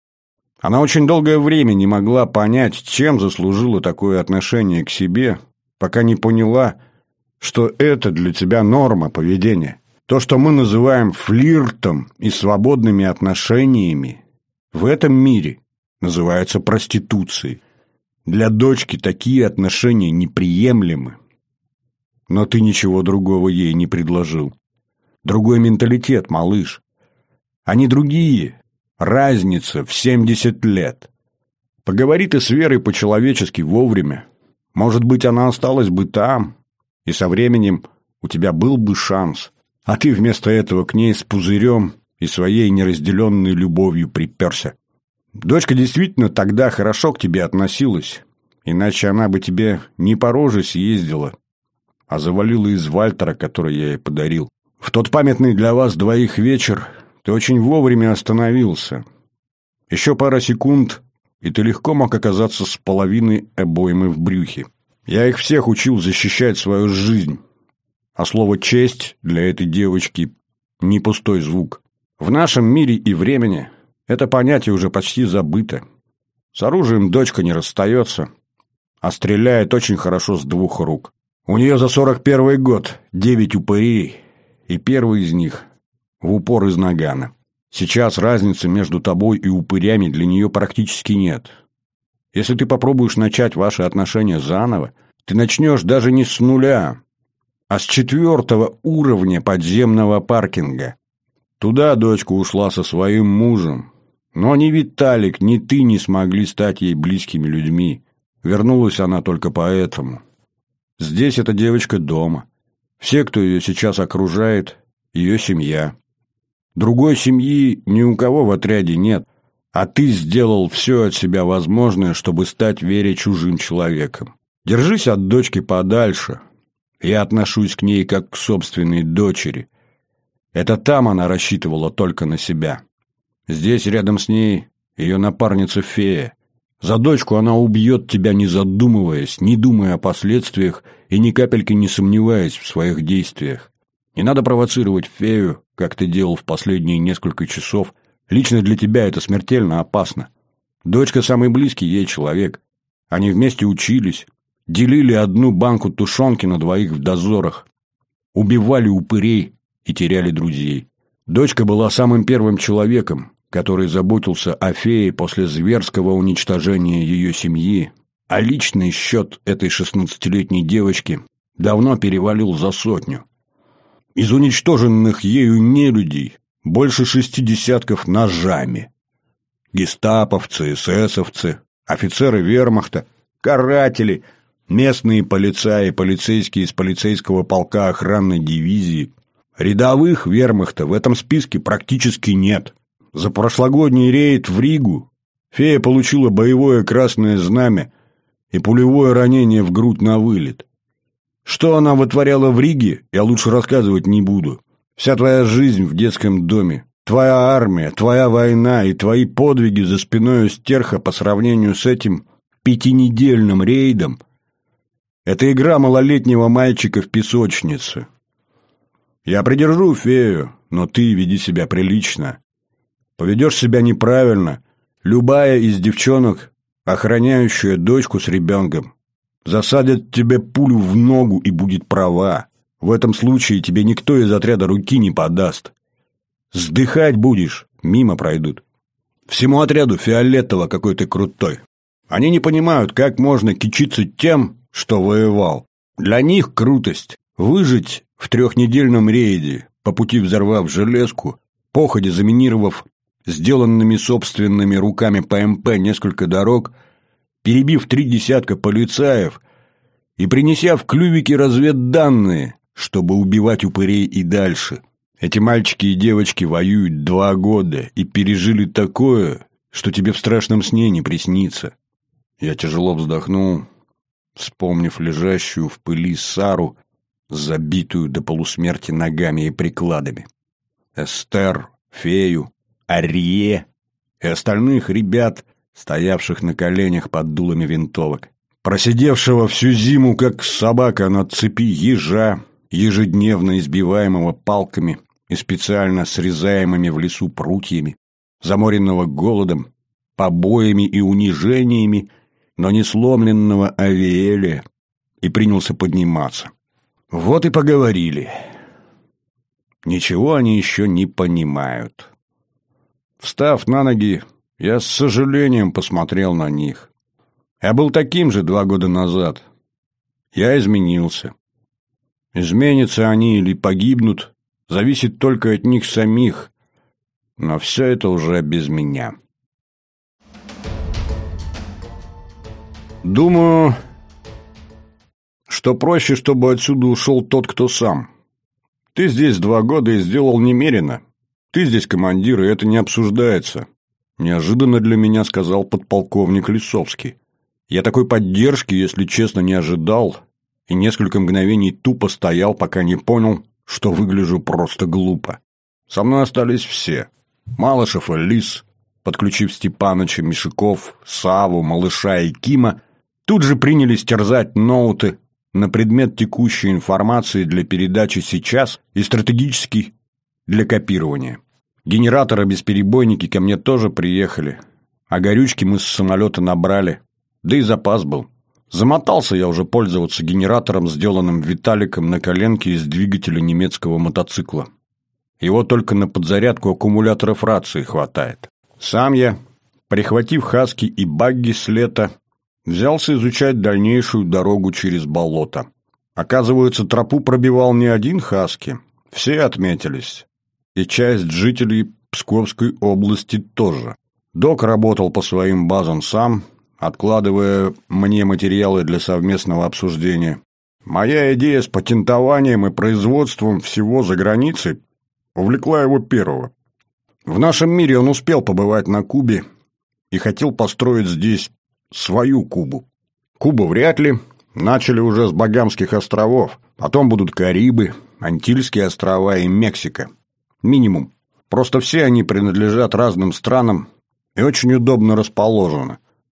Она очень долгое время не могла понять, чем заслужила такое отношение к себе, пока не поняла, что это для тебя норма поведения. То, что мы называем флиртом и свободными отношениями, в этом мире называется проституцией. Для дочки такие отношения неприемлемы. Но ты ничего другого ей не предложил. Другой менталитет, малыш. Они другие. Разница в 70 лет. Поговори ты с Верой по-человечески вовремя. Может быть, она осталась бы там, и со временем у тебя был бы шанс. А ты вместо этого к ней с пузырем и своей неразделенной любовью приперся. Дочка действительно тогда хорошо к тебе относилась, иначе она бы тебе не по роже съездила, а завалила из Вальтера, который я ей подарил. В тот памятный для вас двоих вечер ты очень вовремя остановился. Еще пара секунд, и ты легко мог оказаться с половиной обоймы в брюхе. Я их всех учил защищать свою жизнь. А слово «честь» для этой девочки не пустой звук. В нашем мире и времени это понятие уже почти забыто. С оружием дочка не расстается, а стреляет очень хорошо с 2 рук. У нее за 41 год 9 упырей, и первый из них в упор из нагана. Сейчас разницы между тобой и упырями для нее практически нет. Если ты попробуешь начать ваши отношения заново, ты начнешь даже не с нуля, а с 4-го уровня подземного паркинга. Туда дочка ушла со своим мужем, но ни Виталик, ни ты не смогли стать ей близкими людьми. Вернулась она только поэтому. Здесь эта девочка дома. Все, кто ее сейчас окружает, ее семья. Другой семьи ни у кого в отряде нет, а ты сделал все от себя возможное, чтобы стать Вере чужим человеком. Держись от дочки подальше. Я отношусь к ней как к собственной дочери. Это там она рассчитывала только на себя. Здесь рядом с ней ее напарница-фея. За дочку она убьет тебя, не задумываясь, не думая о последствиях и ни капельки не сомневаясь в своих действиях. Не надо провоцировать фею, как ты делал в последние несколько часов. Лично для тебя это смертельно опасно. Дочка самый близкий ей человек. Они вместе учились, делили одну банку тушенки на двоих в дозорах, убивали упырей и теряли друзей. Дочка была самым первым человеком, который заботился о фее после зверского уничтожения ее семьи, а личный счет этой 16-летней девочки давно перевалил за 100. Из уничтоженных ею нелюдей больше 60 ножами. Гестаповцы, эсэсовцы, офицеры вермахта, каратели, местные полицаи, полицейские из полицейского полка охранной дивизии. Рядовых вермахта в этом списке практически нет. За прошлогодний рейд в Ригу фея получила боевое красное знамя и пулевое ранение в грудь на вылет. Что она вытворяла в Риге, я лучше рассказывать не буду. Вся твоя жизнь в детском доме, твоя армия, твоя война и твои подвиги за спиной у стерха по сравнению с этим 5-недельным рейдом — это игра малолетнего мальчика в песочнице. Я придержу фею, но ты веди себя прилично. Поведешь себя неправильно, любая из девчонок, охраняющая дочку с ребенком, засадит тебе пулю в ногу и будет права. В этом случае тебе никто из отряда руки не подаст. Сдыхать будешь, мимо пройдут. Всему отряду фиолетово, какой ты крутой. Они не понимают, как можно кичиться тем, что воевал. Для них крутость — выжить в 3-недельном рейде, по пути взорвав железку, походе заминировав сделанными собственными руками ПМП несколько дорог, перебив 3 десятка полицаев и принеся в клювике разведданные, чтобы убивать упырей и дальше. Эти мальчики и девочки воюют 2 года и пережили такое, что тебе в страшном сне не приснится. Я тяжело вздохнул, вспомнив лежащую в пыли Сару, забитую до полусмерти ногами и прикладами. Эстер, фею, Арье и остальных ребят, стоявших на коленях под дулами винтовок. Просидевшего всю зиму, как собака на цепи ежа, ежедневно избиваемого палками и специально срезаемыми в лесу прутьями, заморенного голодом, побоями и унижениями, но не сломленного Авиэля, и принялся подниматься. Вот и поговорили. Ничего они еще не понимают. Встав на ноги, я с сожалением посмотрел на них. Я был таким же 2 года назад. Я изменился. Изменятся они или погибнут, зависит только от них самих. Но все это уже без меня. Думаю, что проще, чтобы отсюда ушел тот, кто сам. Ты здесь 2 года и сделал немерено. Ты здесь командир, и это не обсуждается. Неожиданно для меня сказал подполковник Лисовский. Я такой поддержки, если честно, не ожидал, и несколько мгновений тупо стоял, пока не понял, что выгляжу просто глупо. Со мной остались все. Малышев и Лис, подключив Степаныча, Мишиков, Саву, Малыша и Кима, тут же принялись терзать ноуты на предмет текущей информации для передачи сейчас и стратегический для копирования. Генераторы-бесперебойники ко мне тоже приехали, а горючки мы с самолета набрали, да и запас был. Замотался я уже пользоваться генератором, сделанным Виталиком на коленке из двигателя немецкого мотоцикла. Его только на подзарядку аккумуляторов рации хватает. Сам я, прихватив хаски и багги с лета, взялся изучать дальнейшую дорогу через болото. Оказывается, тропу пробивал не один хаски, все отметились. И часть жителей Псковской области тоже. Док работал по своим базам сам, откладывая мне материалы для совместного обсуждения. Моя идея с патентованием и производством всего за границей увлекла его первого. В нашем мире он успел побывать на Кубе и хотел построить здесь свою Кубу. Куба вряд ли, начали уже с Багамских островов, потом будут Карибы, Антильские острова и Мексика. Минимум. Просто все они принадлежат разным странам и очень удобно расположены.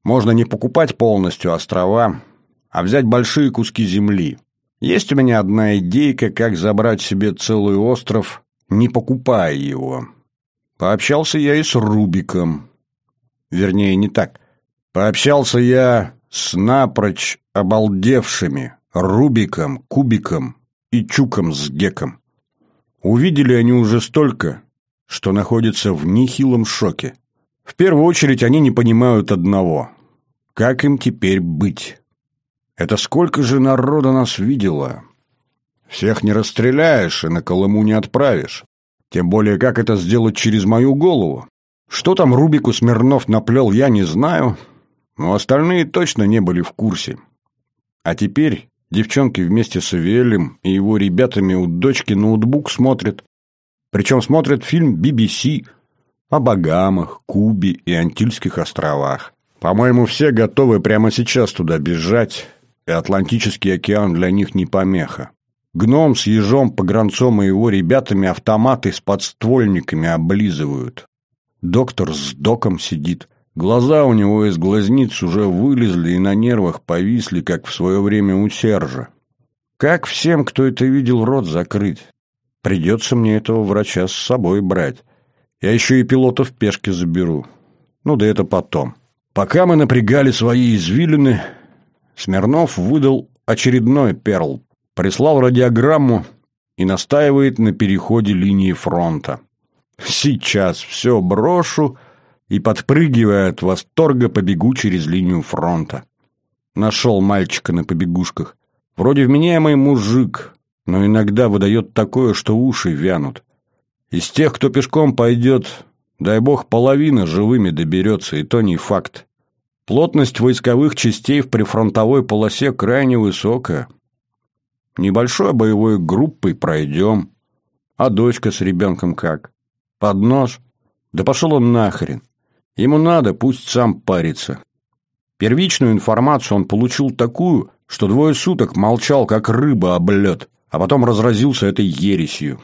Можно не покупать полностью острова, а взять большие куски земли. Есть у меня одна идейка, как забрать себе целый остров, не покупая его. Пообщался я и с Рубиком. Вернее, не так. Пообщался я с напрочь обалдевшими Рубиком, Кубиком и Чуком с Геком. Увидели они уже столько, что находятся в нехилом шоке. В первую очередь они не понимают одного. Как им теперь быть? Это сколько же народа нас видело? Всех не расстреляешь и на Колыму не отправишь. Тем более, как это сделать через мою голову? Что там Рубику Смирнов наплел, я не знаю, но остальные точно не были в курсе. А теперь девчонки вместе с Авиэлем и его ребятами у дочки ноутбук смотрят. Причем смотрят фильм BBC о Багамах, Кубе и Антильских островах. По-моему, все готовы прямо сейчас туда бежать, и Атлантический океан для них не помеха. Гном с Ежом, Погранцом и его ребятами автоматы с подствольниками облизывают. Доктор с доком сидит. Глаза у него из глазниц уже вылезли и на нервах повисли, как в свое время у Сержа. Как всем, кто это видел, рот закрыть? Придется мне этого врача с собой брать. Я еще и пилота в пешке заберу. Ну да это потом. Пока мы напрягали свои извилины, Смирнов выдал очередной перл. Прислал радиограмму и настаивает на переходе линии фронта. Сейчас все брошу и, подпрыгивая от восторга, побегу через линию фронта. Нашел мальчика на побегушках. Вроде вменяемый мужик, но иногда выдает такое, что уши вянут. Из тех, кто пешком пойдет, дай бог, половина живыми доберется, и то не факт. Плотность войсковых частей в прифронтовой полосе крайне высокая. Небольшой боевой группой пройдем. А дочка с ребенком как? Под нож? Да пошел он нахрен. Ему надо, пусть сам парится. Первичную информацию он получил такую, что 2 суток молчал, как рыба об лед, а потом разразился этой ересью.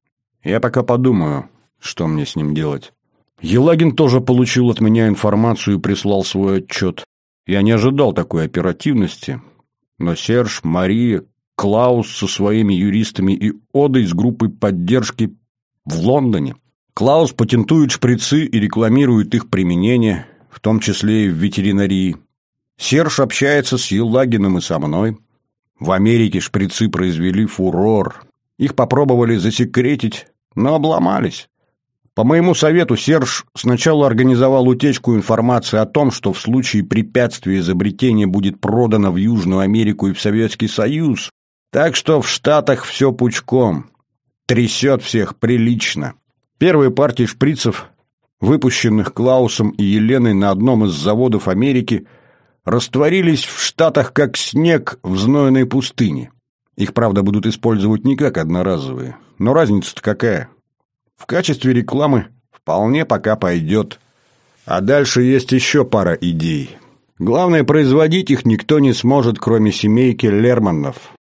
Я пока подумаю, что мне с ним делать. Елагин тоже получил от меня информацию и прислал свой отчет. Я не ожидал такой оперативности, но Серж, Мария, Клаус со своими юристами и Одой с группой поддержки в Лондоне. Клаус патентует шприцы и рекламирует их применение, в том числе и в ветеринарии. Серж общается с Елагиным и со мной. В Америке шприцы произвели фурор. Их попробовали засекретить, но обломались. По моему совету Серж сначала организовал утечку информации о том, что в случае препятствия изобретение будет продано в Южную Америку и в Советский Союз. Так что в Штатах все пучком. Трясет всех прилично. Первые партии шприцев, выпущенных Клаусом и Еленой на одном из заводов Америки, растворились в Штатах как снег в знойной пустыне. Их, правда, будут использовать не как одноразовые. Но разница-то какая? В качестве рекламы вполне пока пойдет. А дальше есть еще пара идей. Главное, производить их никто не сможет, кроме семейки Лерманов.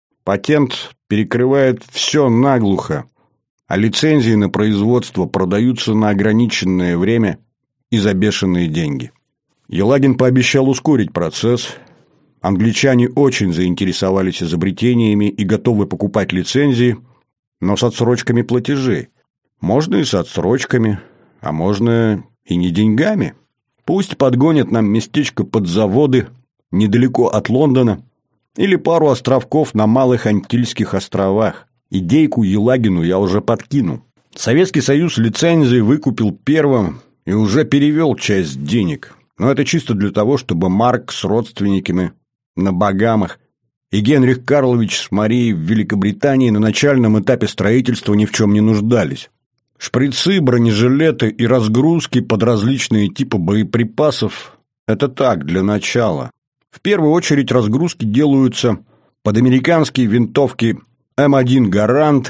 Патент перекрывает все наглухо, а лицензии на производство продаются на ограниченное время и за бешеные деньги. Елагин пообещал ускорить процесс. Англичане очень заинтересовались изобретениями и готовы покупать лицензии, но с отсрочками платежей. Можно и с отсрочками, а можно и не деньгами. Пусть подгонят нам местечко под заводы недалеко от Лондона или пару островков на Малых Антильских островах. Идейку Елагину я уже подкинул. Советский Союз лицензии выкупил первым и уже перевел часть денег. Но это чисто для того, чтобы Марк с родственниками на Багамах и Генрих Карлович с Марией в Великобритании на начальном этапе строительства ни в чем не нуждались. Шприцы, бронежилеты и разгрузки под различные типы боеприпасов – это так, для начала. В первую очередь разгрузки делаются под американские винтовки М1 «Гарант»,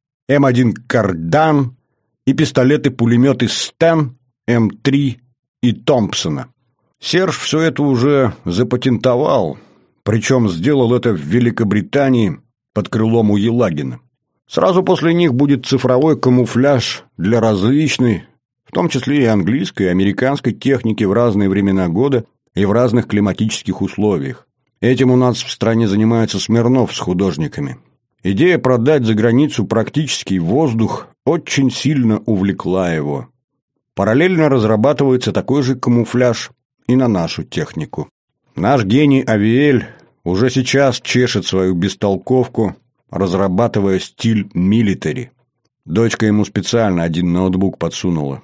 М1 «Кардан» и пистолеты-пулеметы «Стен», М3 и «Томпсона». Серж все это уже запатентовал, причем сделал это в Великобритании под крылом у Елагина. Сразу после них будет цифровой камуфляж для различной, в том числе и английской, и американской техники в разные времена года, и в разных климатических условиях. Этим у нас в стране занимается Смирнов с художниками. Идея продать за границу практический воздух очень сильно увлекла его. Параллельно разрабатывается такой же камуфляж и на нашу технику. Наш гений Авиэль уже сейчас чешет свою бестолковку, разрабатывая стиль милитари. Дочка ему специально один ноутбук подсунула.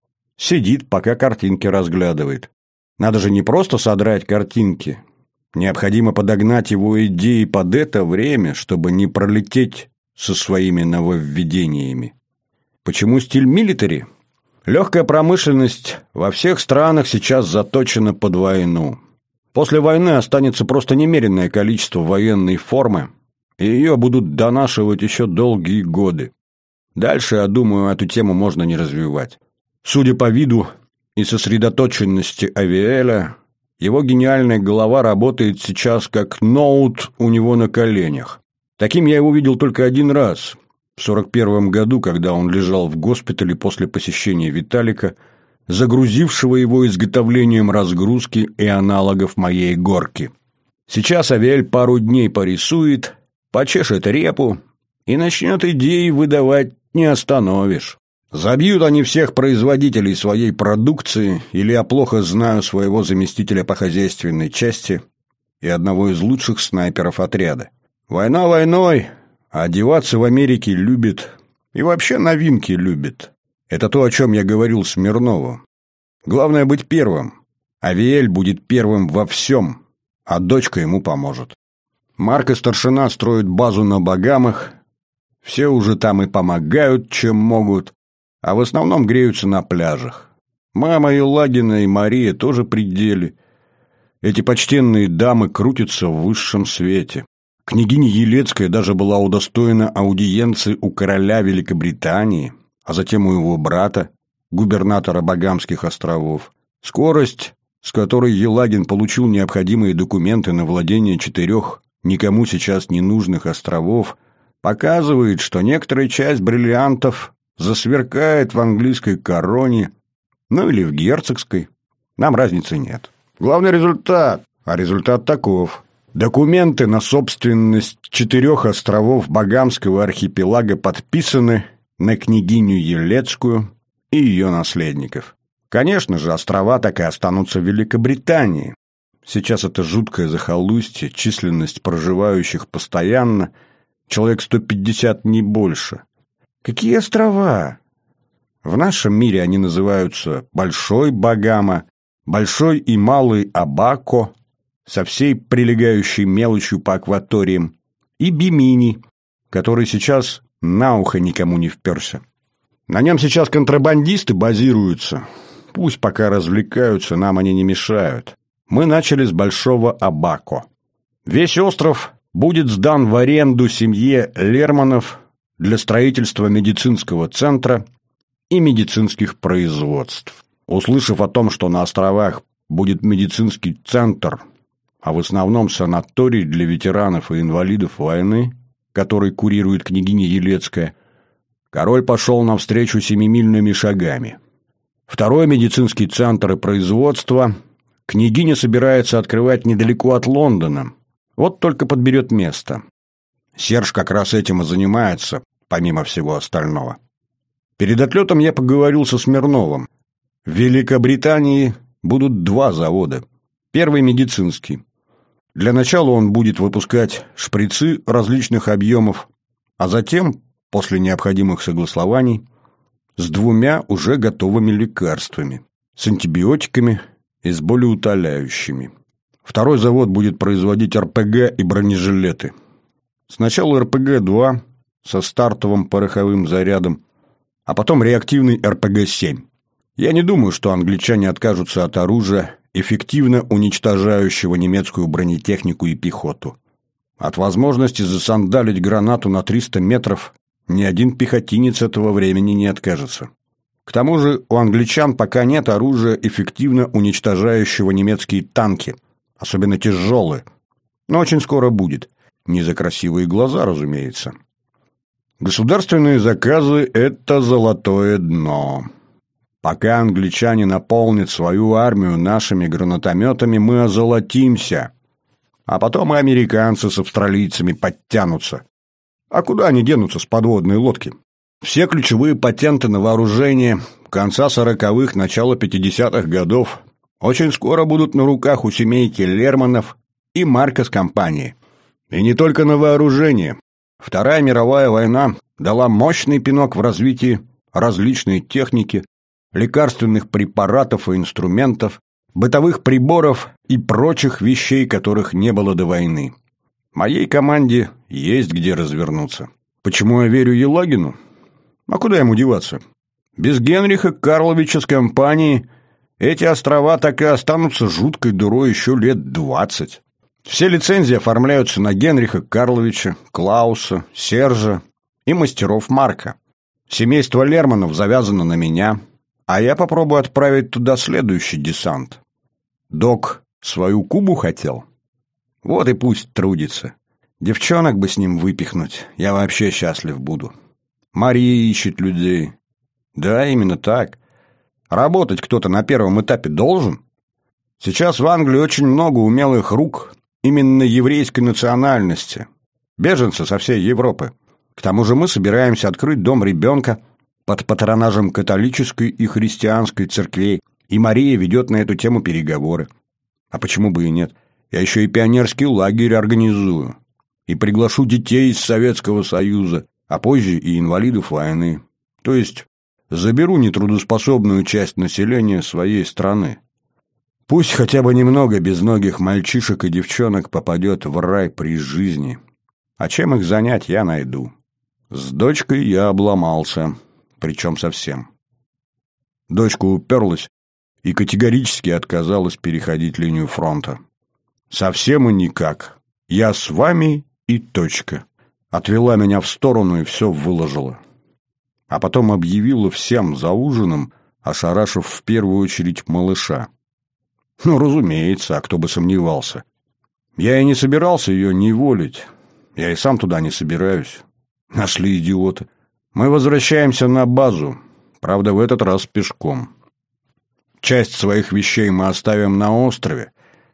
Сидит, пока картинки разглядывает. Надо же не просто содрать картинки. Необходимо подогнать его идеи под это время, чтобы не пролететь со своими нововведениями. Почему стиль милитари? Легкая промышленность во всех странах сейчас заточена под войну. После войны останется просто немеренное количество военной формы, и ее будут донашивать еще долгие годы. Дальше, я думаю, эту тему можно не развивать. Судя по виду и сосредоточенности Авиэля, его гениальная голова работает сейчас как ноут у него на коленях. Таким я его видел только один раз, в 1941 году, когда он лежал в госпитале после посещения Виталика, загрузившего его изготовлением разгрузки и аналогов моей горки. Сейчас Авиэль пару дней порисует, почешет репу и начнет идеи выдавать не остановишь. Забьют они всех производителей своей продукции, или я плохо знаю своего заместителя по хозяйственной части и одного из лучших снайперов отряда. Война войной, а одеваться в Америке любит и вообще новинки любит. Это то, о чем я говорил Смирнову. Главное быть первым. Авиэль будет первым во всем, а дочка ему поможет. Марк и старшина строят базу на Багамах. Все уже там и помогают, чем могут, а в основном греются на пляжах. Мама Елагина и Мария тоже при деле. Эти почтенные дамы крутятся в высшем свете. Княгиня Елецкая даже была удостоена аудиенции у короля Великобритании, а затем у его брата, губернатора Багамских островов. Скорость, с которой Елагин получил необходимые документы на владение 4 никому сейчас не нужных островов, показывает, что некоторая часть бриллиантов засверкает в английской короне, ну или в герцогской. Нам разницы нет. Главный результат, а результат таков. Документы на собственность 4 островов Багамского архипелага подписаны на княгиню Елецкую и ее наследников. Конечно же, острова так и останутся в Великобритании. Сейчас это жуткое захолустье, численность проживающих постоянно, человек 150, не больше. Какие острова? В нашем мире они называются Большой Багама, Большой и Малый Абако, со всей прилегающей мелочью по акваториям, и Бимини, который сейчас на ухо никому не вперся. На нем сейчас контрабандисты базируются. Пусть пока развлекаются, нам они не мешают. Мы начали с Большого Абако. Весь остров будет сдан в аренду семье Лерманов для строительства медицинского центра и медицинских производств. Услышав о том, что на островах будет медицинский центр, а в основном санаторий для ветеранов и инвалидов войны, который курирует княгиня Елецкая, король пошел навстречу 7-мильными шагами. 2-й медицинский центр и производство княгиня собирается открывать недалеко от Лондона. Вот только подберет место. Серж как раз этим и занимается, помимо всего остального. Перед отлетом я поговорил со Смирновым. В Великобритании будут 2 завода. Первый медицинский. Для начала он будет выпускать шприцы различных объемов, а затем, после необходимых согласований, с 2 уже готовыми лекарствами, с антибиотиками и с болеутоляющими. 2-й завод будет производить РПГ и бронежилеты. Сначала РПГ-2 со стартовым пороховым зарядом, а потом реактивный РПГ-7. Я не думаю, что англичане откажутся от оружия, эффективно уничтожающего немецкую бронетехнику и пехоту. От возможности засандалить гранату на 300 метров ни один пехотинец этого времени не откажется. К тому же у англичан пока нет оружия, эффективно уничтожающего немецкие танки, особенно тяжелые. Но очень скоро будет. Не за красивые глаза, разумеется. Государственные заказы – это золотое дно. Пока англичане наполнят свою армию нашими гранатометами, мы озолотимся. А потом и американцы с австралийцами подтянутся. А куда они денутся с подводной лодки? Все ключевые патенты на вооружение конца 40-х, начала 50-х годов очень скоро будут на руках у семейки Лерманов и Маркос компании. И не только на вооружение. Вторая мировая война дала мощный пинок в развитии различной техники, лекарственных препаратов и инструментов, бытовых приборов и прочих вещей, которых не было до войны. Моей команде есть где развернуться. Почему я верю Елагину? А куда ему деваться? Без Генриха Карловича с компанией эти острова так и останутся жуткой дырой еще лет 20. Все лицензии оформляются на Генриха Карловича, Клауса, Сержа и мастеров Марка. Семейство Лерманов завязано на меня, а я попробую отправить туда следующий десант. Док свою Кубу хотел? Вот и пусть трудится. Девчонок бы с ним выпихнуть, я вообще счастлив буду. Мария ищет людей. Да, именно так. Работать кто-то на первом этапе должен. Сейчас в Англии очень много умелых рук именно еврейской национальности. Беженцы со всей Европы. К тому же мы собираемся открыть дом ребенка под патронажем католической и христианской церквей, и Мария ведет на эту тему переговоры. А почему бы и нет? Я еще и пионерский лагерь организую. И приглашу детей из Советского Союза, а позже и инвалидов войны. То есть заберу нетрудоспособную часть населения своей страны. Пусть хотя бы немного безногих мальчишек и девчонок попадет в рай при жизни. А чем их занять, я найду. С дочкой я обломался, причем совсем. Дочка уперлась и категорически отказалась переходить линию фронта. Совсем и никак. Я с вами и точка. Отвела меня в сторону и все выложила. А потом объявила всем за ужином, ошарашив в первую очередь малыша. Ну, разумеется, а кто бы сомневался. Я и не собирался ее неволить. Я и сам туда не собираюсь. Нашли идиота. Мы возвращаемся на базу. Правда, в этот раз пешком. Часть своих вещей мы оставим на острове.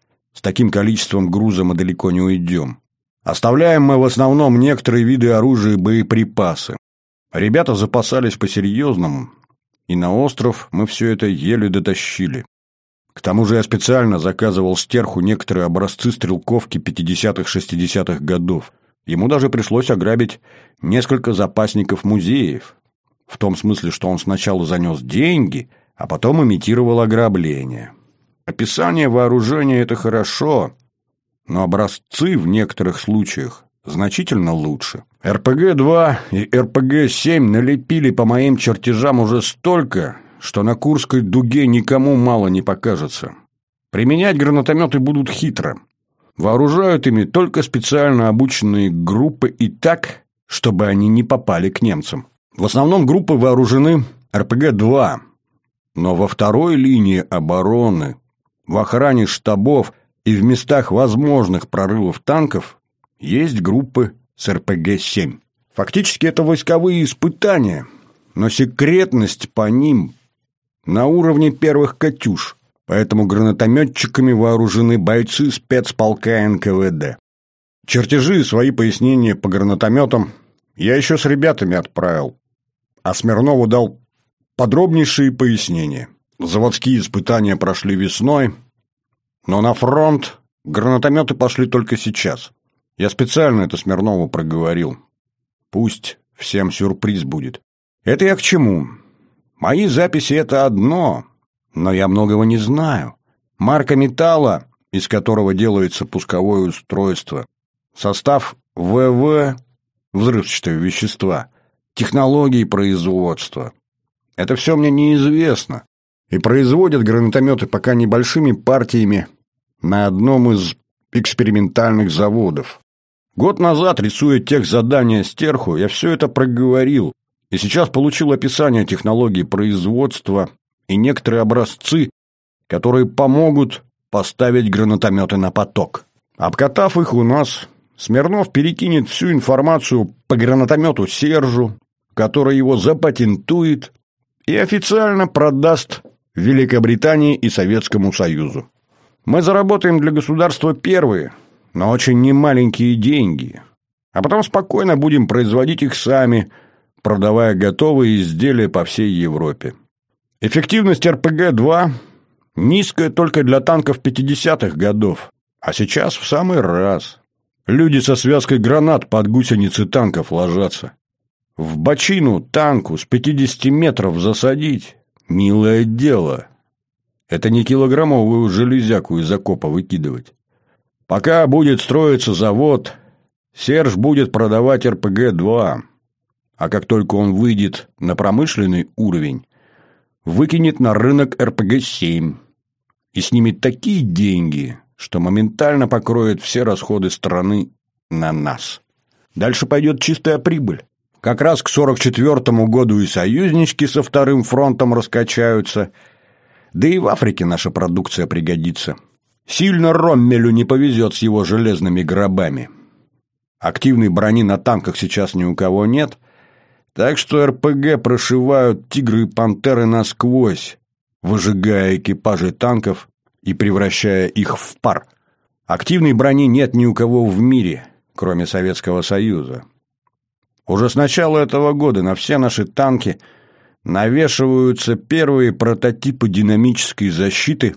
С таким количеством груза мы далеко не уйдем. Оставляем мы в основном некоторые виды оружия и боеприпасы. Ребята запасались по-серьезному, и на остров мы все это еле дотащили. К тому же я специально заказывал стерху некоторые образцы стрелковки 50-х-60-х годов. Ему даже пришлось ограбить несколько запасников музеев. В том смысле, что он сначала занес деньги, а потом имитировал ограбление. Описание вооружения – это хорошо, но образцы в некоторых случаях значительно лучше. РПГ-2 и РПГ-7 налепили по моим чертежам уже столько, что на Курской дуге никому мало не покажется. Применять гранатометы будут хитро. Вооружают ими только специально обученные группы и так, чтобы они не попали к немцам. В основном группы вооружены РПГ-2, но во второй линии обороны, в охране штабов и в местах возможных прорывов танков есть группы с РПГ-7. Фактически это войсковые испытания, но секретность по ним на уровне первых «Катюш», поэтому гранатометчиками вооружены бойцы спецполка НКВД. Чертежи и свои пояснения по гранатометам я еще с ребятами отправил, а Смирнову дал подробнейшие пояснения. Заводские испытания прошли весной, но на фронт гранатометы пошли только сейчас. Я специально это Смирнову проговорил. Пусть всем сюрприз будет. Это я к чему? Мои записи – это одно, но я многого не знаю. Марка металла, из которого делается пусковое устройство, состав ВВ, взрывчатые вещества, технологии производства. Это все мне неизвестно. И производят гранатометы пока небольшими партиями на одном из экспериментальных заводов. Год назад, рисуя техзадание стерху, я все это проговорил, и сейчас получил описание технологий производства и некоторые образцы, которые помогут поставить гранатометы на поток. Обкатав их у нас, Смирнов перекинет всю информацию по гранатомету Сержу, который его запатентует, и официально продаст Великобритании и Советскому Союзу. Мы заработаем для государства первые, но очень немаленькие деньги, а потом спокойно будем производить их сами, продавая готовые изделия по всей Европе. Эффективность РПГ-2 низкая только для танков 50-х годов, а сейчас в самый раз. Люди со связкой гранат под гусеницы танков ложатся. В бочину танку с 50 метров засадить – милое дело. Это не килограммовую железяку из окопа выкидывать. Пока будет строиться завод, Серж будет продавать РПГ-2, а как только он выйдет на промышленный уровень, выкинет на рынок РПГ-7 и снимет такие деньги, что моментально покроет все расходы страны на нас. Дальше пойдет чистая прибыль. Как раз к 44-му году и союзнички со вторым фронтом раскачаются, да и в Африке наша продукция пригодится. Сильно Роммелю не повезет с его железными гробами. Активной брони на танках сейчас ни у кого нет, так что РПГ прошивают «Тигры» и «Пантеры» насквозь, выжигая экипажи танков и превращая их в пар. Активной брони нет ни у кого в мире, кроме Советского Союза. Уже с начала этого года на все наши танки навешиваются первые прототипы динамической защиты,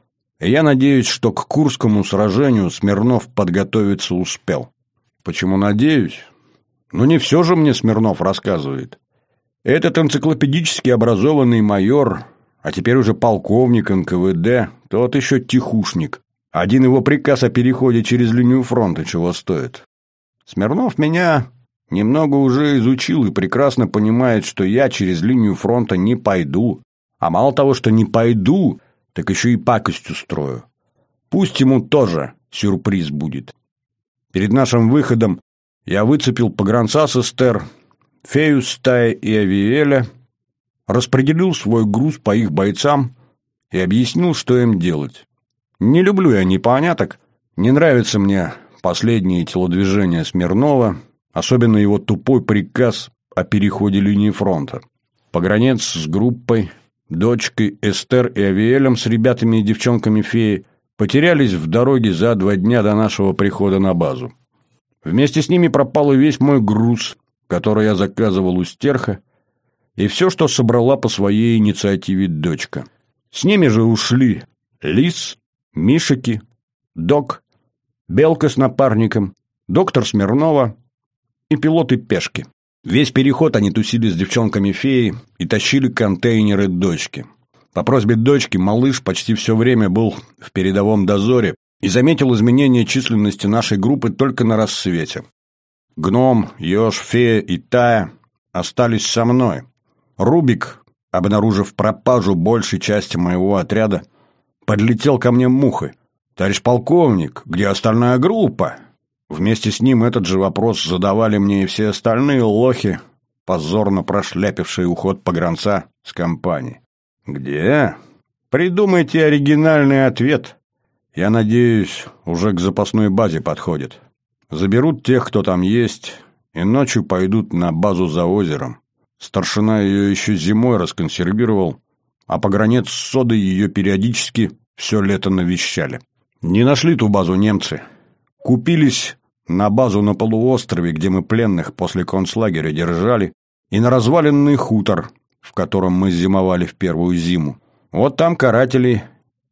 и я надеюсь, что к Курскому сражению Смирнов подготовиться успел. Почему надеюсь? Ну не все же мне Смирнов рассказывает. Этот энциклопедически образованный майор, а теперь уже полковник НКВД, тот еще тихушник. Один его приказ о переходе через линию фронта чего стоит. Смирнов меня немного уже изучил и прекрасно понимает, что я через линию фронта не пойду. А мало того, что не пойду, так еще и пакость устрою. Пусть ему тоже сюрприз будет. Перед нашим выходом я выцепил погранца с СТР, Фею стаи и Авиэля, распределил свой груз по их бойцам и объяснил, что им делать. Не люблю я непоняток, не нравятся мне последние телодвижения Смирнова, особенно его тупой приказ о переходе линии фронта. Погранец с группой, дочкой, Эстер и Авиэлем с ребятами и девчонками Феи потерялись в дороге за 2 дня до нашего прихода на базу. Вместе с ними пропал и весь мой груз, который я заказывал у Стерха, и все, что собрала по своей инициативе дочка. С ними же ушли Лис, Мишики, Док, Белка с напарником, доктор Смирнова и пилоты Пешки. Весь переход они тусили с девчонками Феи и тащили контейнеры дочки. По просьбе дочки малыш почти все время был в передовом дозоре и заметил изменение численности нашей группы только на рассвете. Гном, Еж, Фея и Тая остались со мной. Рубик, обнаружив пропажу большей части моего отряда, подлетел ко мне мухой. «Товарищ полковник, где остальная группа?» Вместе с ним этот же вопрос задавали мне и все остальные лохи, позорно прошляпившие уход погранца с компании. «Где?» «Придумайте оригинальный ответ. Я надеюсь, уже к запасной базе подходит. Заберут тех, кто там есть, и ночью пойдут на базу за озером. Старшина ее еще зимой расконсервировал, а погранец с содой ее периодически все лето навещали. Не нашли ту базу немцы. Купились на базу на полуострове, где мы пленных после концлагеря держали, и на разваленный хутор, в котором мы зимовали в первую зиму. Вот там каратели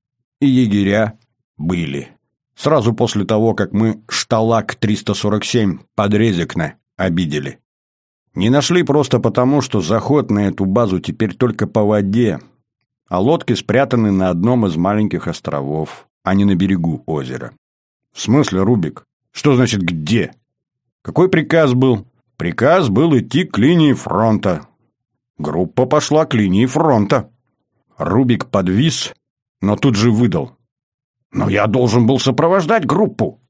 и егеря были. Сразу после того, как мы Шталак-347 под Резекне обидели. Не нашли просто потому, что заход на эту базу теперь только по воде, а лодки спрятаны на одном из маленьких островов, а не на берегу озера. В смысле, Рубик? Что значит «где»? Какой приказ был? Приказ был идти к линии фронта. Группа пошла к линии фронта. Рубик подвис, но тут же выдал. Но я должен был сопровождать группу.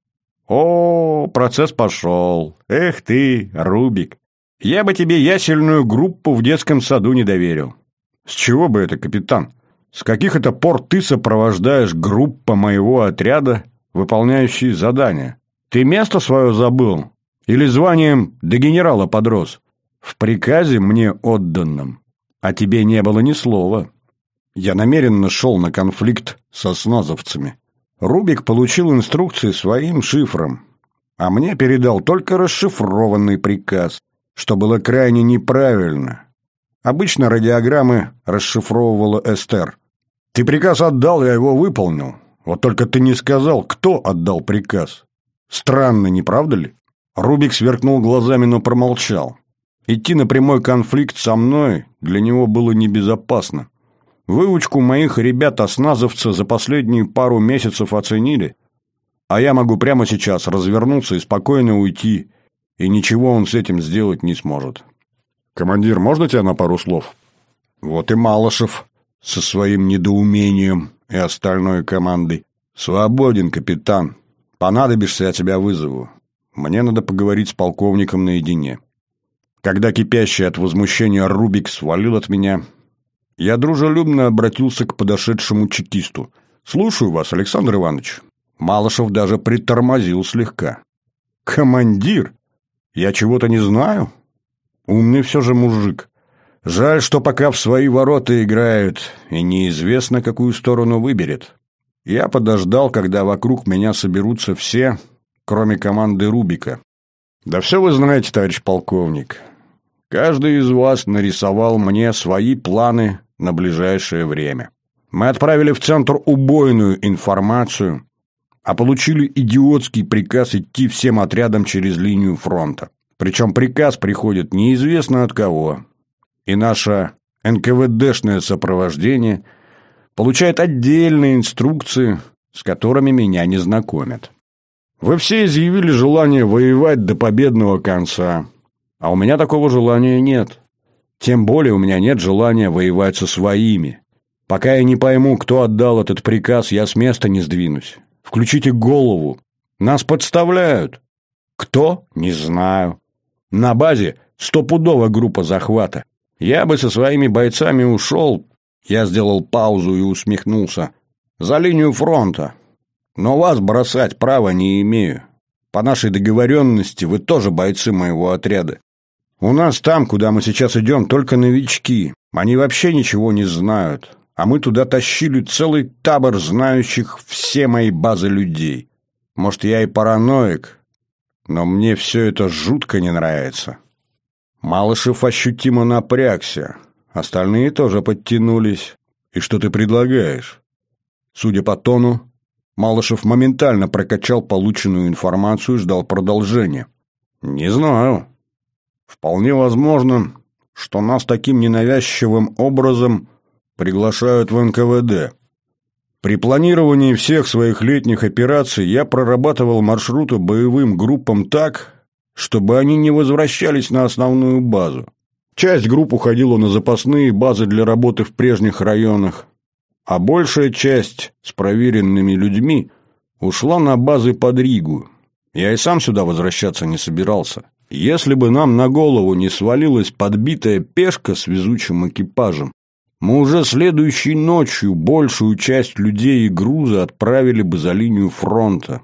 О, процесс пошел. Эх ты, Рубик. Я бы тебе ясельную группу в детском саду не доверил. С чего бы это, капитан? С каких это пор ты сопровождаешь группу моего отряда, выполняющие задания? Ты место свое забыл? Или званием до генерала подрос? В приказе мне отданном А тебе не было ни слова. Я намеренно шел на конфликт со сназовцами. Рубик получил инструкции своим шифром, а мне передал только расшифрованный приказ, что было крайне неправильно. Обычно радиограммы расшифровывала Эстер. Ты приказ отдал, я его выполнил. Вот только ты не сказал, кто отдал приказ. Странно, не правда ли? Рубик сверкнул глазами, но промолчал. Идти на прямой конфликт со мной для него было небезопасно. Выучку моих ребят-осназовца за последние пару месяцев оценили, а я могу прямо сейчас развернуться и спокойно уйти, и ничего он с этим сделать не сможет. «Командир, можно тебя на пару слов?» Вот и Малышев со своим недоумением и остальной командой. «Свободен, капитан. Понадобишься, я тебя вызову. Мне надо поговорить с полковником наедине». Когда кипящий от возмущения Рубик свалил от меня, я дружелюбно обратился к подошедшему чекисту. «Слушаю вас, Александр Иванович». Малышев даже притормозил слегка. «Командир? Я чего-то не знаю? Умный все же мужик. Жаль, что пока в свои ворота играют, и неизвестно, какую сторону выберет». Я подождал, когда вокруг меня соберутся все, кроме команды Рубика. «Да все вы знаете, товарищ полковник. Каждый из вас нарисовал мне свои планы на ближайшее время. Мы отправили в центр убойную информацию, а получили идиотский приказ идти всем отрядам через линию фронта. Причем приказ приходит неизвестно от кого. И наше НКВДшное сопровождение получает отдельные инструкции, с которыми меня не знакомят. Вы все изъявили желание воевать до победного конца, а у меня такого желания нет. Тем более у меня нет желания воевать со своими. Пока я не пойму, кто отдал этот приказ, я с места не сдвинусь. Включите голову. Нас подставляют. Кто? Не знаю. На базе стопудово группа захвата. Я бы со своими бойцами ушел. Я сделал паузу и усмехнулся. За линию фронта. Но вас бросать права не имею. По нашей договоренности вы тоже бойцы моего отряда. У нас там, куда мы сейчас идем, только новички. Они вообще ничего не знают. А мы туда тащили целый табор знающих все мои базы людей. Может, я и параноик, но мне все это жутко не нравится». Малышев ощутимо напрягся. Остальные тоже подтянулись. «И что ты предлагаешь?» Судя по тону, Малышев моментально прокачал полученную информацию и ждал продолжения. «Не знаю. Вполне возможно, что нас таким ненавязчивым образом приглашают в НКВД. При планировании всех своих летних операций я прорабатывал маршруты боевым группам так, чтобы они не возвращались на основную базу. Часть групп уходила на запасные базы для работы в прежних районах, а большая часть с проверенными людьми ушла на базы под Ригу. Я и сам сюда возвращаться не собирался. Если бы нам на голову не свалилась подбитая пешка с везучим экипажем, мы уже следующей ночью большую часть людей и груза отправили бы за линию фронта.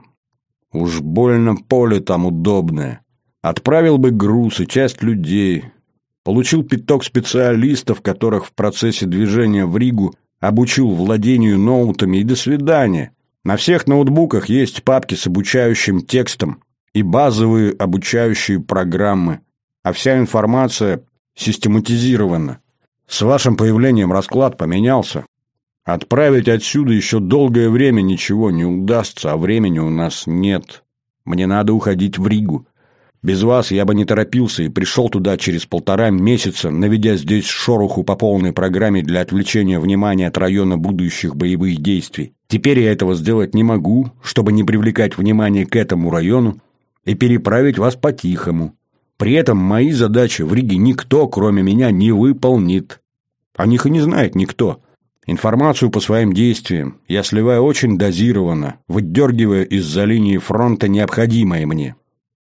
Уж больно поле там удобное. Отправил бы груз и часть людей. Получил пяток специалистов, которых в процессе движения в Ригу обучил владению ноутами, и до свидания. На всех ноутбуках есть папки с обучающим текстом и базовые обучающие программы, а вся информация систематизирована. С вашим появлением расклад поменялся. Отправить отсюда еще долгое время ничего не удастся, а времени у нас нет. Мне надо уходить в Ригу. Без вас я бы не торопился и пришел туда через 1,5 месяца, наведя здесь шороху по полной программе для отвлечения внимания от района будущих боевых действий. Теперь я этого сделать не могу, чтобы не привлекать внимание к этому району и переправить вас по-тихому. При этом мои задачи в Риге никто, кроме меня, не выполнит. О них и не знает никто. Информацию по своим действиям я сливаю очень дозированно, выдергивая из-за линии фронта необходимое мне.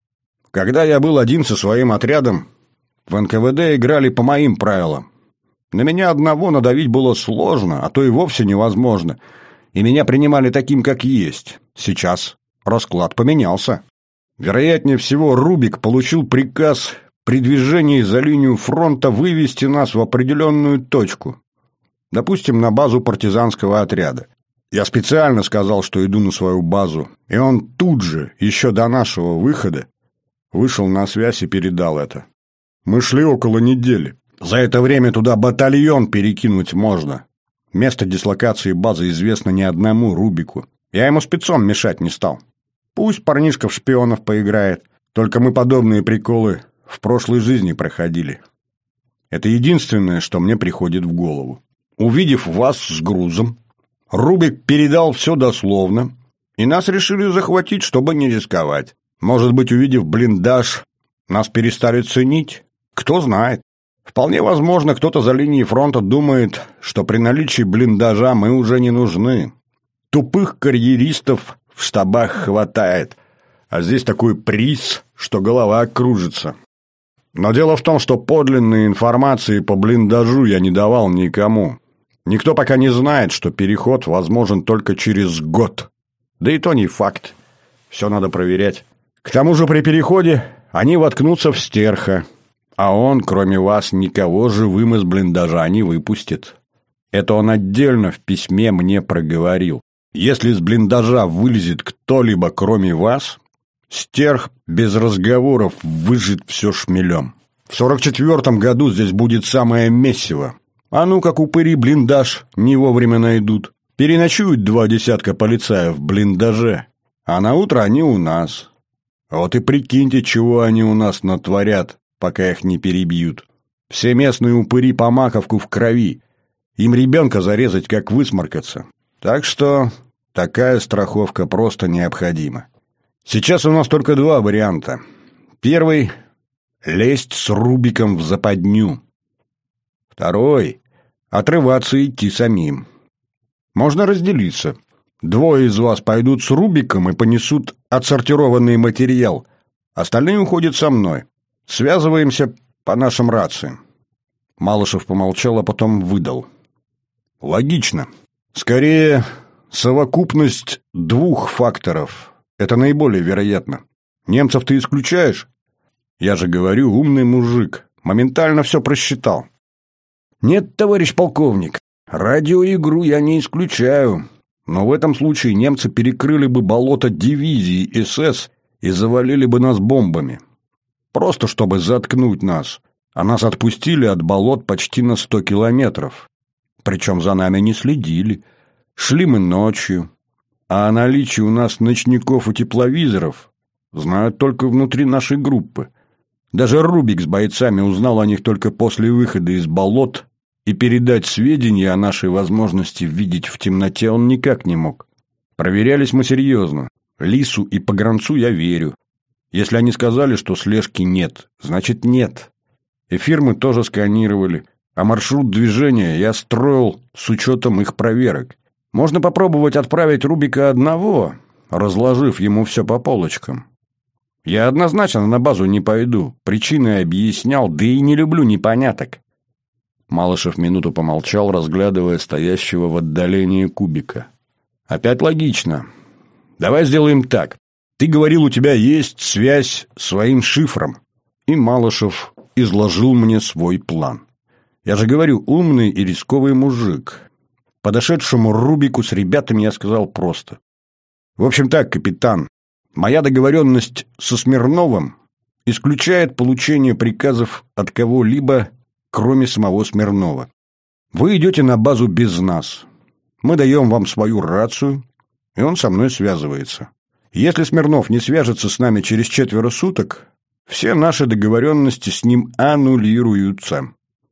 Когда я был один со своим отрядом, в НКВД играли по моим правилам. На меня одного надавить было сложно, а то и вовсе невозможно, и меня принимали таким, как есть. Сейчас расклад поменялся. Вероятнее всего, Рубик получил приказ при движении за линию фронта вывести нас в определенную точку. Допустим, на базу партизанского отряда. Я специально сказал, что иду на свою базу, и он тут же, еще до нашего выхода, вышел на связь и передал это. Мы шли около недели. За это время туда батальон перекинуть можно. Место дислокации базы известно не одному Рубику. Я ему спецом мешать не стал. Пусть парнишка в шпионов поиграет. Только мы подобные приколы в прошлой жизни проходили. Это единственное, что мне приходит в голову. Увидев вас с грузом, Рубик передал все дословно, и нас решили захватить, чтобы не рисковать. Может быть, увидев блиндаж, нас перестали ценить? Кто знает. Вполне возможно, кто-то за линией фронта думает, что при наличии блиндажа мы уже не нужны. Тупых карьеристов в штабах хватает, а здесь такой приз, что голова кружится. Но дело в том, что подлинной информации по блиндажу я не давал никому. Никто пока не знает, что переход возможен только через год. Да и то не факт. Все надо проверять. К тому же при переходе они воткнутся в стерха. А он, кроме вас, никого живым из блиндажа не выпустит. Это он отдельно в письме мне проговорил. Если из блиндажа вылезет кто-либо, кроме вас, стерх без разговоров выжжет все шмелем. В 44-м году здесь будет самое месиво. А ну, как упыри блиндаж не вовремя найдут. Переночуют 2 десятка полицаев в блиндаже, а на утро они у нас. Вот и прикиньте, чего они у нас натворят, пока их не перебьют. Все местные упыри по маковку в крови. Им ребенка зарезать, как высморкаться. Так что такая страховка просто необходима. Сейчас у нас только 2 варианта. Первый — лезть с Рубиком в западню. Второй — отрываться и идти самим. Можно разделиться. 2 из вас пойдут с Рубиком и понесут отсортированный материал. Остальные уходят со мной. Связываемся по нашим рациям. Малышев помолчал, а потом выдал. Логично. Скорее, совокупность 2 факторов. Это наиболее вероятно. Немцев ты исключаешь? Я же говорю, умный мужик. Моментально все просчитал. Нет, товарищ полковник, радиоигру я не исключаю. Но в этом случае немцы перекрыли бы болото дивизии СС и завалили бы нас бомбами. Просто чтобы заткнуть нас. А нас отпустили от болот почти на 100 километров. Причем за нами не следили. Шли мы ночью. А о наличии у нас ночников и тепловизоров знают только внутри нашей группы. Даже Рубик с бойцами узнал о них только после выхода из болот, и передать сведения о нашей возможности видеть в темноте он никак не мог. Проверялись мы серьезно. Лису и погранцу я верю. Если они сказали, что слежки нет, значит нет. Эфир мы тоже сканировали, а маршрут движения я строил с учетом их проверок. Можно попробовать отправить Рубика одного, разложив ему все по полочкам. Я однозначно на базу не пойду, причины объяснял, да и не люблю непоняток. Малышев минуту помолчал, разглядывая стоящего в отдалении Кубика. Опять логично. Давай сделаем так. Ты говорил, у тебя есть связь с своим шифром. И Малышев изложил мне свой план. Я же говорю, умный и рисковый мужик. Подошедшему Рубику с ребятами я сказал просто. В общем так, капитан, моя договоренность со Смирновым исключает получение приказов от кого-либо, кроме самого Смирнова. Вы идете на базу без нас. Мы даем вам свою рацию, и он со мной связывается. Если Смирнов не свяжется с нами через 4 суток, все наши договоренности с ним аннулируются.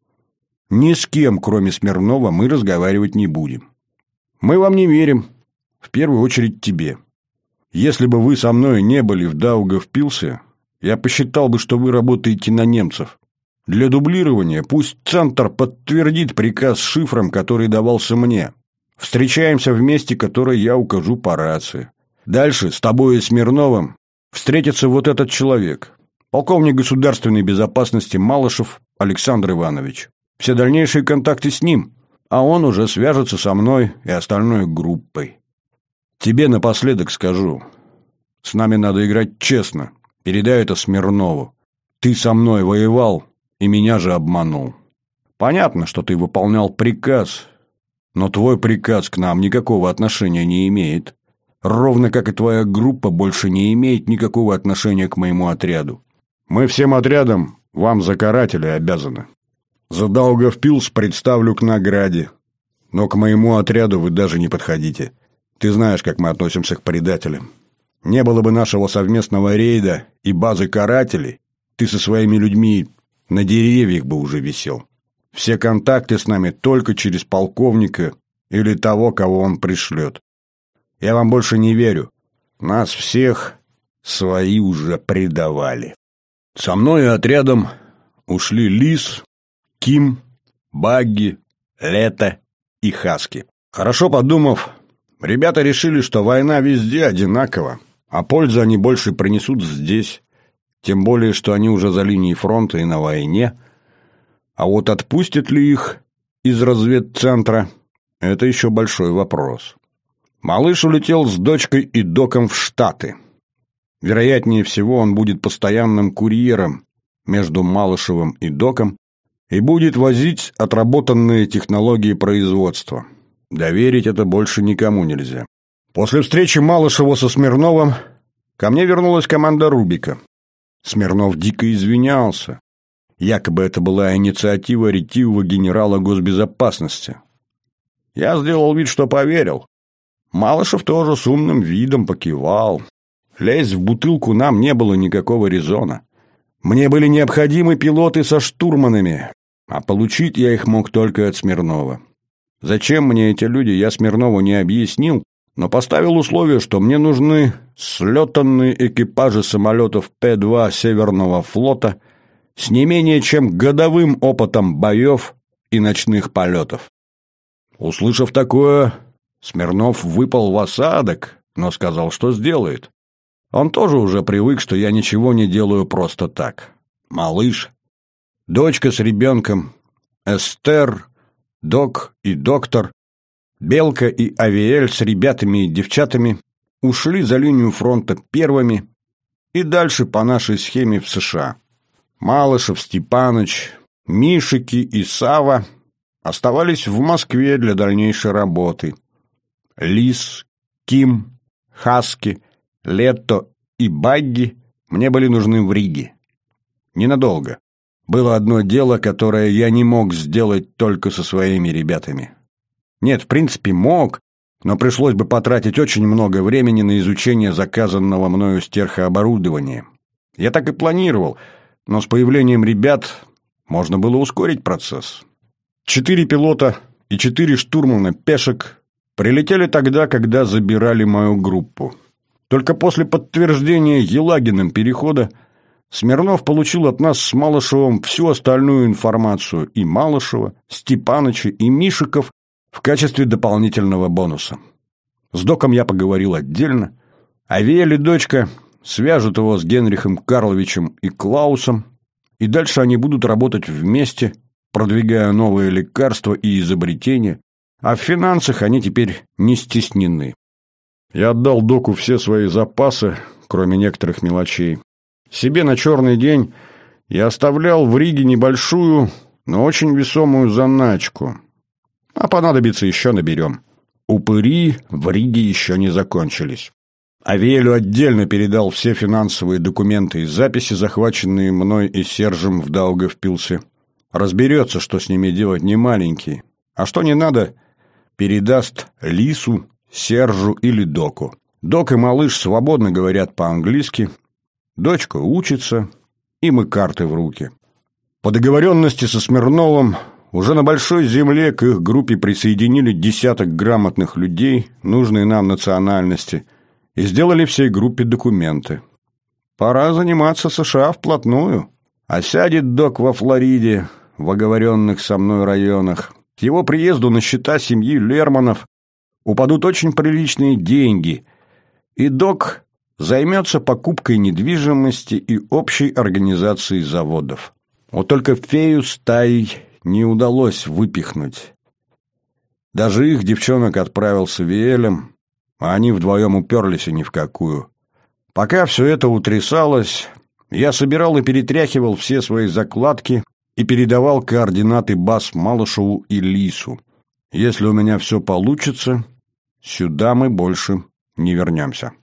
Ни с кем, кроме Смирнова, мы разговаривать не будем. Мы вам не верим, в первую очередь тебе. Если бы вы со мной не были в Даугавпилсе, я посчитал бы, что вы работаете на немцев. Для дублирования пусть Центр подтвердит приказ с шифром, который давался мне. Встречаемся в месте, которое я укажу по рации. Дальше с тобой и Смирновым встретится вот этот человек. Полковник государственной безопасности Малышев Александр Иванович. Все дальнейшие контакты с ним, а он уже свяжется со мной и остальной группой. Тебе напоследок скажу. С нами надо играть честно. Передай это Смирнову. Ты со мной воевал и меня же обманул. Понятно, что ты выполнял приказ, но твой приказ к нам никакого отношения не имеет. Ровно как и твоя группа больше не имеет никакого отношения к моему отряду. Мы всем отрядом вам за карателя обязаны. За Даугавпилс представлю к награде, но к моему отряду вы даже не подходите. Ты знаешь, как мы относимся к предателям. Не было бы нашего совместного рейда и базы карателей, ты со своими людьми на деревьях бы уже висел. Все контакты с нами только через полковника или того, кого он пришлет. Я вам больше не верю. Нас всех свои уже предавали. Со мной и отрядом ушли Лис, Ким, Багги, Лето и Хаски. Хорошо подумав, ребята решили, что война везде одинакова, а пользу они больше принесут здесь, тем более, что они уже за линией фронта и на войне. А вот отпустят ли их из разведцентра – это еще большой вопрос. Малыш улетел с дочкой и доком в Штаты. Вероятнее всего, он будет постоянным курьером между Малышевым и доком и будет возить отработанные технологии производства. Доверить это больше никому нельзя. После встречи Малышева со Смирновым ко мне вернулась команда Рубика. Смирнов дико извинялся. Якобы это была инициатива ретивого генерала госбезопасности. Я сделал вид, что поверил. Малышев тоже с умным видом покивал. Лезть в бутылку нам не было никакого резона. Мне были необходимы пилоты со штурманами, а получить я их мог только от Смирнова. Зачем мне эти люди, я Смирнову не объяснил, но поставил условие, что мне нужны слетанные экипажи самолетов П-2 Северного флота с не менее чем годовым опытом боев и ночных полетов. Услышав такое, Смирнов выпал в осадок, но сказал, что сделает. Он тоже уже привык, что я ничего не делаю просто так. Малыш, дочка с ребенком, Эстер, док и доктор, Белка и Авиэль с ребятами и девчатами ушли за линию фронта первыми и дальше по нашей схеме в США. Малышев, Степаныч, Мишики и Сава оставались в Москве для дальнейшей работы. Лис, Ким, Хаски, Лето и Багги мне были нужны в Риге. Ненадолго. Было одно дело, которое я не мог сделать только со своими ребятами. Нет, в принципе, мог, но пришлось бы потратить очень много времени на изучение заказанного мною стерхооборудования. Я так и планировал, но с появлением ребят можно было ускорить процесс. 4 пилота и 4 штурмана пешек прилетели тогда, когда забирали мою группу. Только после подтверждения Елагиным перехода Смирнов получил от нас с Малышевым всю остальную информацию и Малышева, Степаныча и Мишиков в качестве дополнительного бонуса. С доком я поговорил отдельно, а Виэль и дочка свяжут его с Генрихом Карловичем и Клаусом, и дальше они будут работать вместе, продвигая новые лекарства и изобретения, а в финансах они теперь не стеснены. Я отдал доку все свои запасы, кроме некоторых мелочей. Себе на черный день я оставлял в Риге небольшую, но очень весомую заначку. А понадобится еще наберем. Упыри в Риге еще не закончились. Авиэлю отдельно передал все финансовые документы и записи, захваченные мной и Сержем в Даугавпилсе. Разберется, что с ними делать, не маленький. А что не надо, передаст Лису, Сержу или Доку. Док и малыш свободно говорят по-английски. Дочка учится, и мы карты в руки. По договоренности со Смирновым уже на Большой Земле к их группе присоединили десяток грамотных людей, нужной нам национальности, и сделали всей группе документы. Пора заниматься США вплотную. А сядет док во Флориде, в оговоренных со мной районах. К его приезду на счета семьи Лерманов упадут очень приличные деньги, и док займется покупкой недвижимости и общей организацией заводов. Вот только фею стаей не удалось выпихнуть. Даже их девчонок отправил с Авиэлем, а они вдвоем уперлись и ни в какую. Пока все это утрясалось, Я собирал и перетряхивал все свои закладки и передавал координаты баз Малышеву и Лису. Если у меня все получится, сюда мы больше не вернемся.